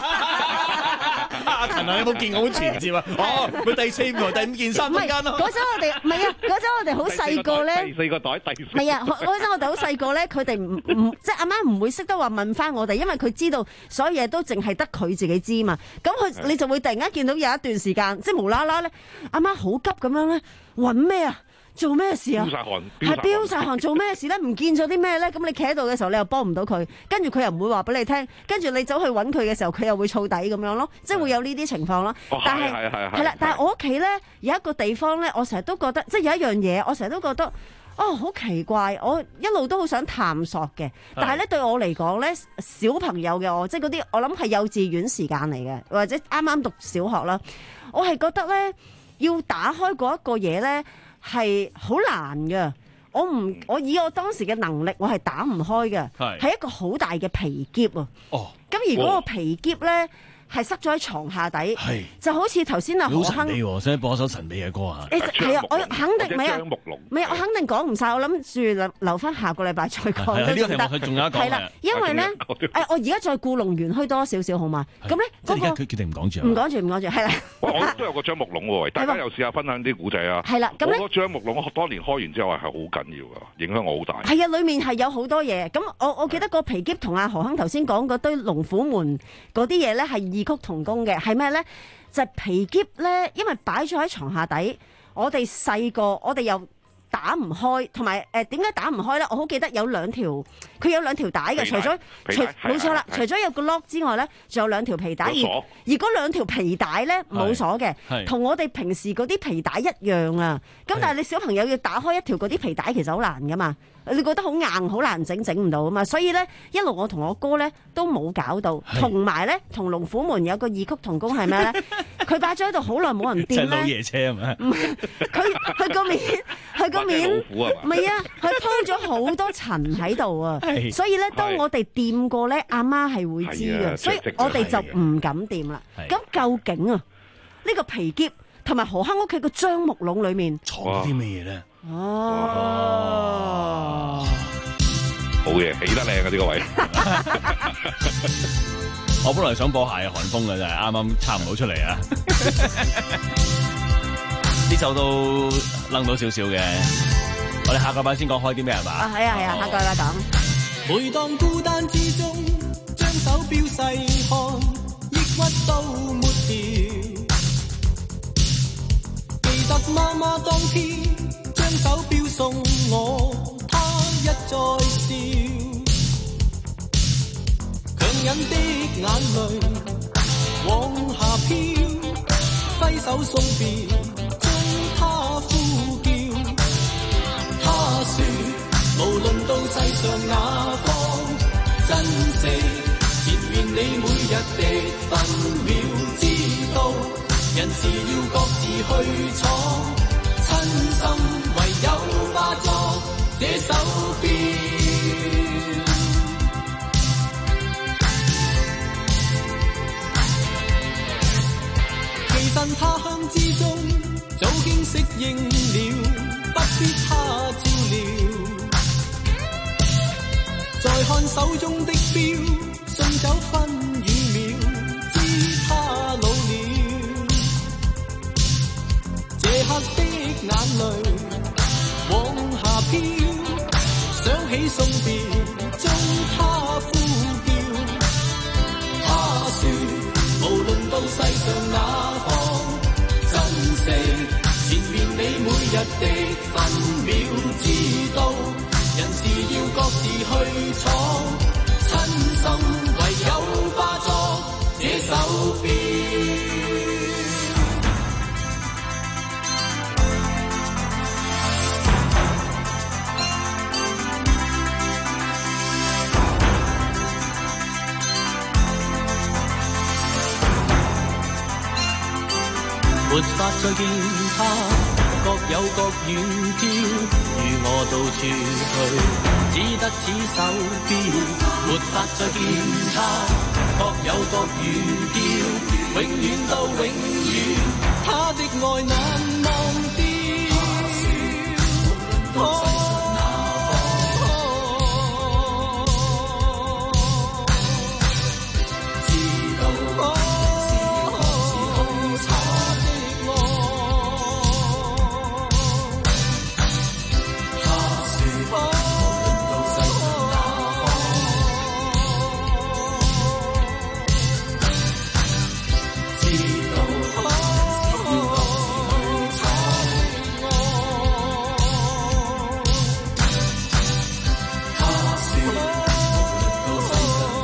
阿陳啊，你有冇見過好存摺啊？哦，佢第四同第五件衫中間咯。 嗰陣我哋唔係啊，嗰陣我哋好細個咧。 第四個袋，第四。 唔係啊，嗰陣我哋好細個咧，佢哋唔唔即係阿媽唔會識得話問翻我哋，因為佢知道所有嘢都淨係得佢自己知嘛。咁佢你就會突然間見到有一段時間，即係無啦啦咧，阿媽好急咁樣咧，揾咩啊？做咩事啊？ 飆晒汗， 係飆晒汗，做咩事咧？唔見咗啲咩咧？咁你企喺度嘅時候，你又幫唔到佢，跟住佢又唔會話俾你聽，跟住你走去揾佢嘅時候，佢又會燥底咁樣咯，即係會有呢啲情況咯。 哦、 但係係啦，但係我屋企咧有一個地方咧，我成日都覺得，即係有一樣嘢，我成日都覺得哦，好奇怪，我一路都好想探索嘅，但係咧對我嚟講咧，小朋友嘅我，即係嗰啲我諗係幼稚園時間嚟嘅，或者啱啱讀小學啦，我係覺得咧要打開嗰一個嘢咧係好難嘅。我唔，我以我當時嘅能力，我係打唔開嘅，係一個好大嘅皮篋啊！哦，咁而嗰個皮篋咧係塞咗喺床下底，就好似頭先阿何亨， 使唔使播一首神秘嘅歌啊？ 係啊，我肯定唔係啊，唔係我肯定講唔晒，我諗住留留翻下個禮拜再講都得。 呢個題目佢仲有一講嘅。係啦， 因為咧，誒我而家再故弄玄虛多少少好嘛？咁咧嗰個佢決定唔講住， 唔講住，唔講住，係啦。 我都有個樟木籠喎，大家又試下分享啲古仔啊！ 係啦，咁咧， 我個樟木籠我當年開完之後係好緊要㗎，影響我好大。 係啊，裡面係有好多嘢。咁我我記得個皮篋同阿何亨頭先講嗰堆龍虎門嗰啲嘢咧係異曲同工嘅。係咩咧？就係皮篋咧，因為擺咗喺床下底，我哋細個，我哋又打唔開，同埋誒點解打唔開咧？我好記得有兩條，佢有兩條帶嘅，除咗除冇錯啦，除咗有個 lock 之外咧，仲有兩條皮帶，而而嗰兩條皮帶咧冇鎖嘅，同我哋平時嗰啲皮帶一樣啊。咁但係你小朋友要打開一條嗰啲皮帶，其實好難噶嘛。你覺得好硬好難整，整唔到啊嘛，所以咧一路我同我哥咧都冇搞到，同埋咧同龍虎門有個異曲同工係咩咧？佢擺咗喺度好耐冇人掂咧。 即係老爺車係咪？ 佢佢個面佢個面唔係啊，佢鋪咗好多塵喺度啊，所以咧當我哋掂過咧，阿媽係會知嘅，所以我哋就唔敢掂啦。咁究竟啊呢個皮篋同埋何亨屋企個樟木籠裡面藏啲咩嘢咧？ 哦， 好嘢，起得靚啊！呢個位， 我本來想播夏日寒風嘅，就係啱啱撐唔到出嚟啊！呢首都楞到少少嘅，我哋下個禮拜先講開啲咩係嘛？ 啊，係啊係啊，下個禮拜講。 每當孤單之中，將手錶細看，抑鬱都沒調。記得媽媽當天。將手錶送我，他一再笑，強忍的眼淚往下飄，揮手送別，將他呼叫。他說無論到世上哪方，珍惜前面你每日的分秒，知道人事要各自去闖，親心唯有化作這手錶。其實他鄉之中早經適應了，不必他照料。再看手中的錶，順走分與秒，知他老了。這刻的眼淚往下飄，想起送別中他呼叫。他說無論到世上哪方，珍惜前面你每日的分秒，知道人事要各自去闖，親心唯有化作這手錶。沒法再見他，各有各遠飄，與我到處去，只得此手錶。沒法再見他，各有各遠飄，永遠到永遠，他的愛難忘掉。哦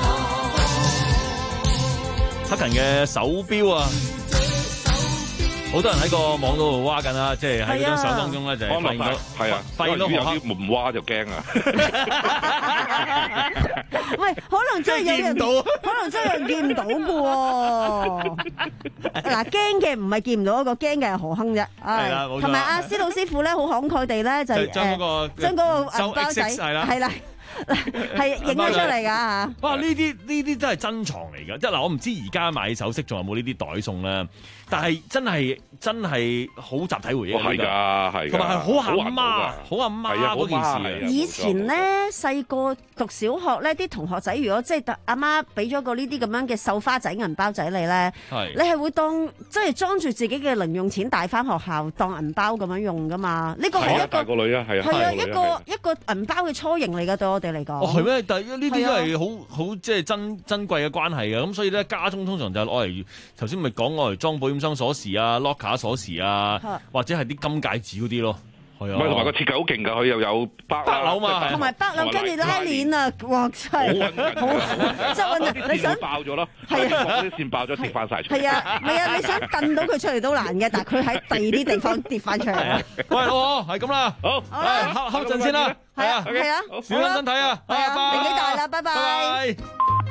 黑人嘅手錶啊， 好多人喺個網度挖緊啦，即係喺嗰張相當中咧就係發現到係啊， 發現到有啲唔挖就驚啊！ 喂，可能真係有人，可能真係有人見唔到嘅喎。嗱，驚嘅唔係見唔到一個，驚嘅係何亨啫。係啦，冇錯。同埋阿司老師傅咧，好慷慨地咧就誒將嗰個將嗰個銀包仔係啦，係啦。係影咗出嚟㗎嚇！ 哇！呢啲呢啲真係珍藏嚟㗎，即係嗱，我唔知而家買首飾仲有冇呢啲袋送咧，但係真係真係好集體回憶係㗎，係同埋係好阿媽，好阿媽嗰件事啊！ 以前咧細個讀小學咧，啲同學仔如果即係阿媽俾咗個呢啲咁樣嘅繡花仔銀包仔你咧，你係會當即係裝住自己嘅零用錢帶翻學校當銀包咁樣用㗎嘛？呢個係一個大個女啊，係啊， 係啊，一個一個銀包嘅雛形嚟㗎，對我哋嚟講。 哦，係咩？但係呢啲都係好好即係珍珍貴嘅關係嘅，咁所以咧家中通常就攞嚟頭先咪講攞嚟裝保險箱鎖匙啊、locker 鎖匙啊，或者係啲金戒指嗰啲咯。係啊，唔係同埋個設計好勁㗎，佢又有北樓嘛， 同埋北樓跟住拉鏈啊，哇！真係好穩，真係你想爆咗咯， 係啊， 啲線爆咗跌翻晒出嚟。 係啊，唔係啊，你想掟到佢出嚟都難嘅，但係佢喺第二啲地方跌翻出嚟。 喂，好，係咁啦，好，係，瞌瞌陣先啦， 係啊，係啊， 小心身體啊， 係啊，年紀大啦，拜拜。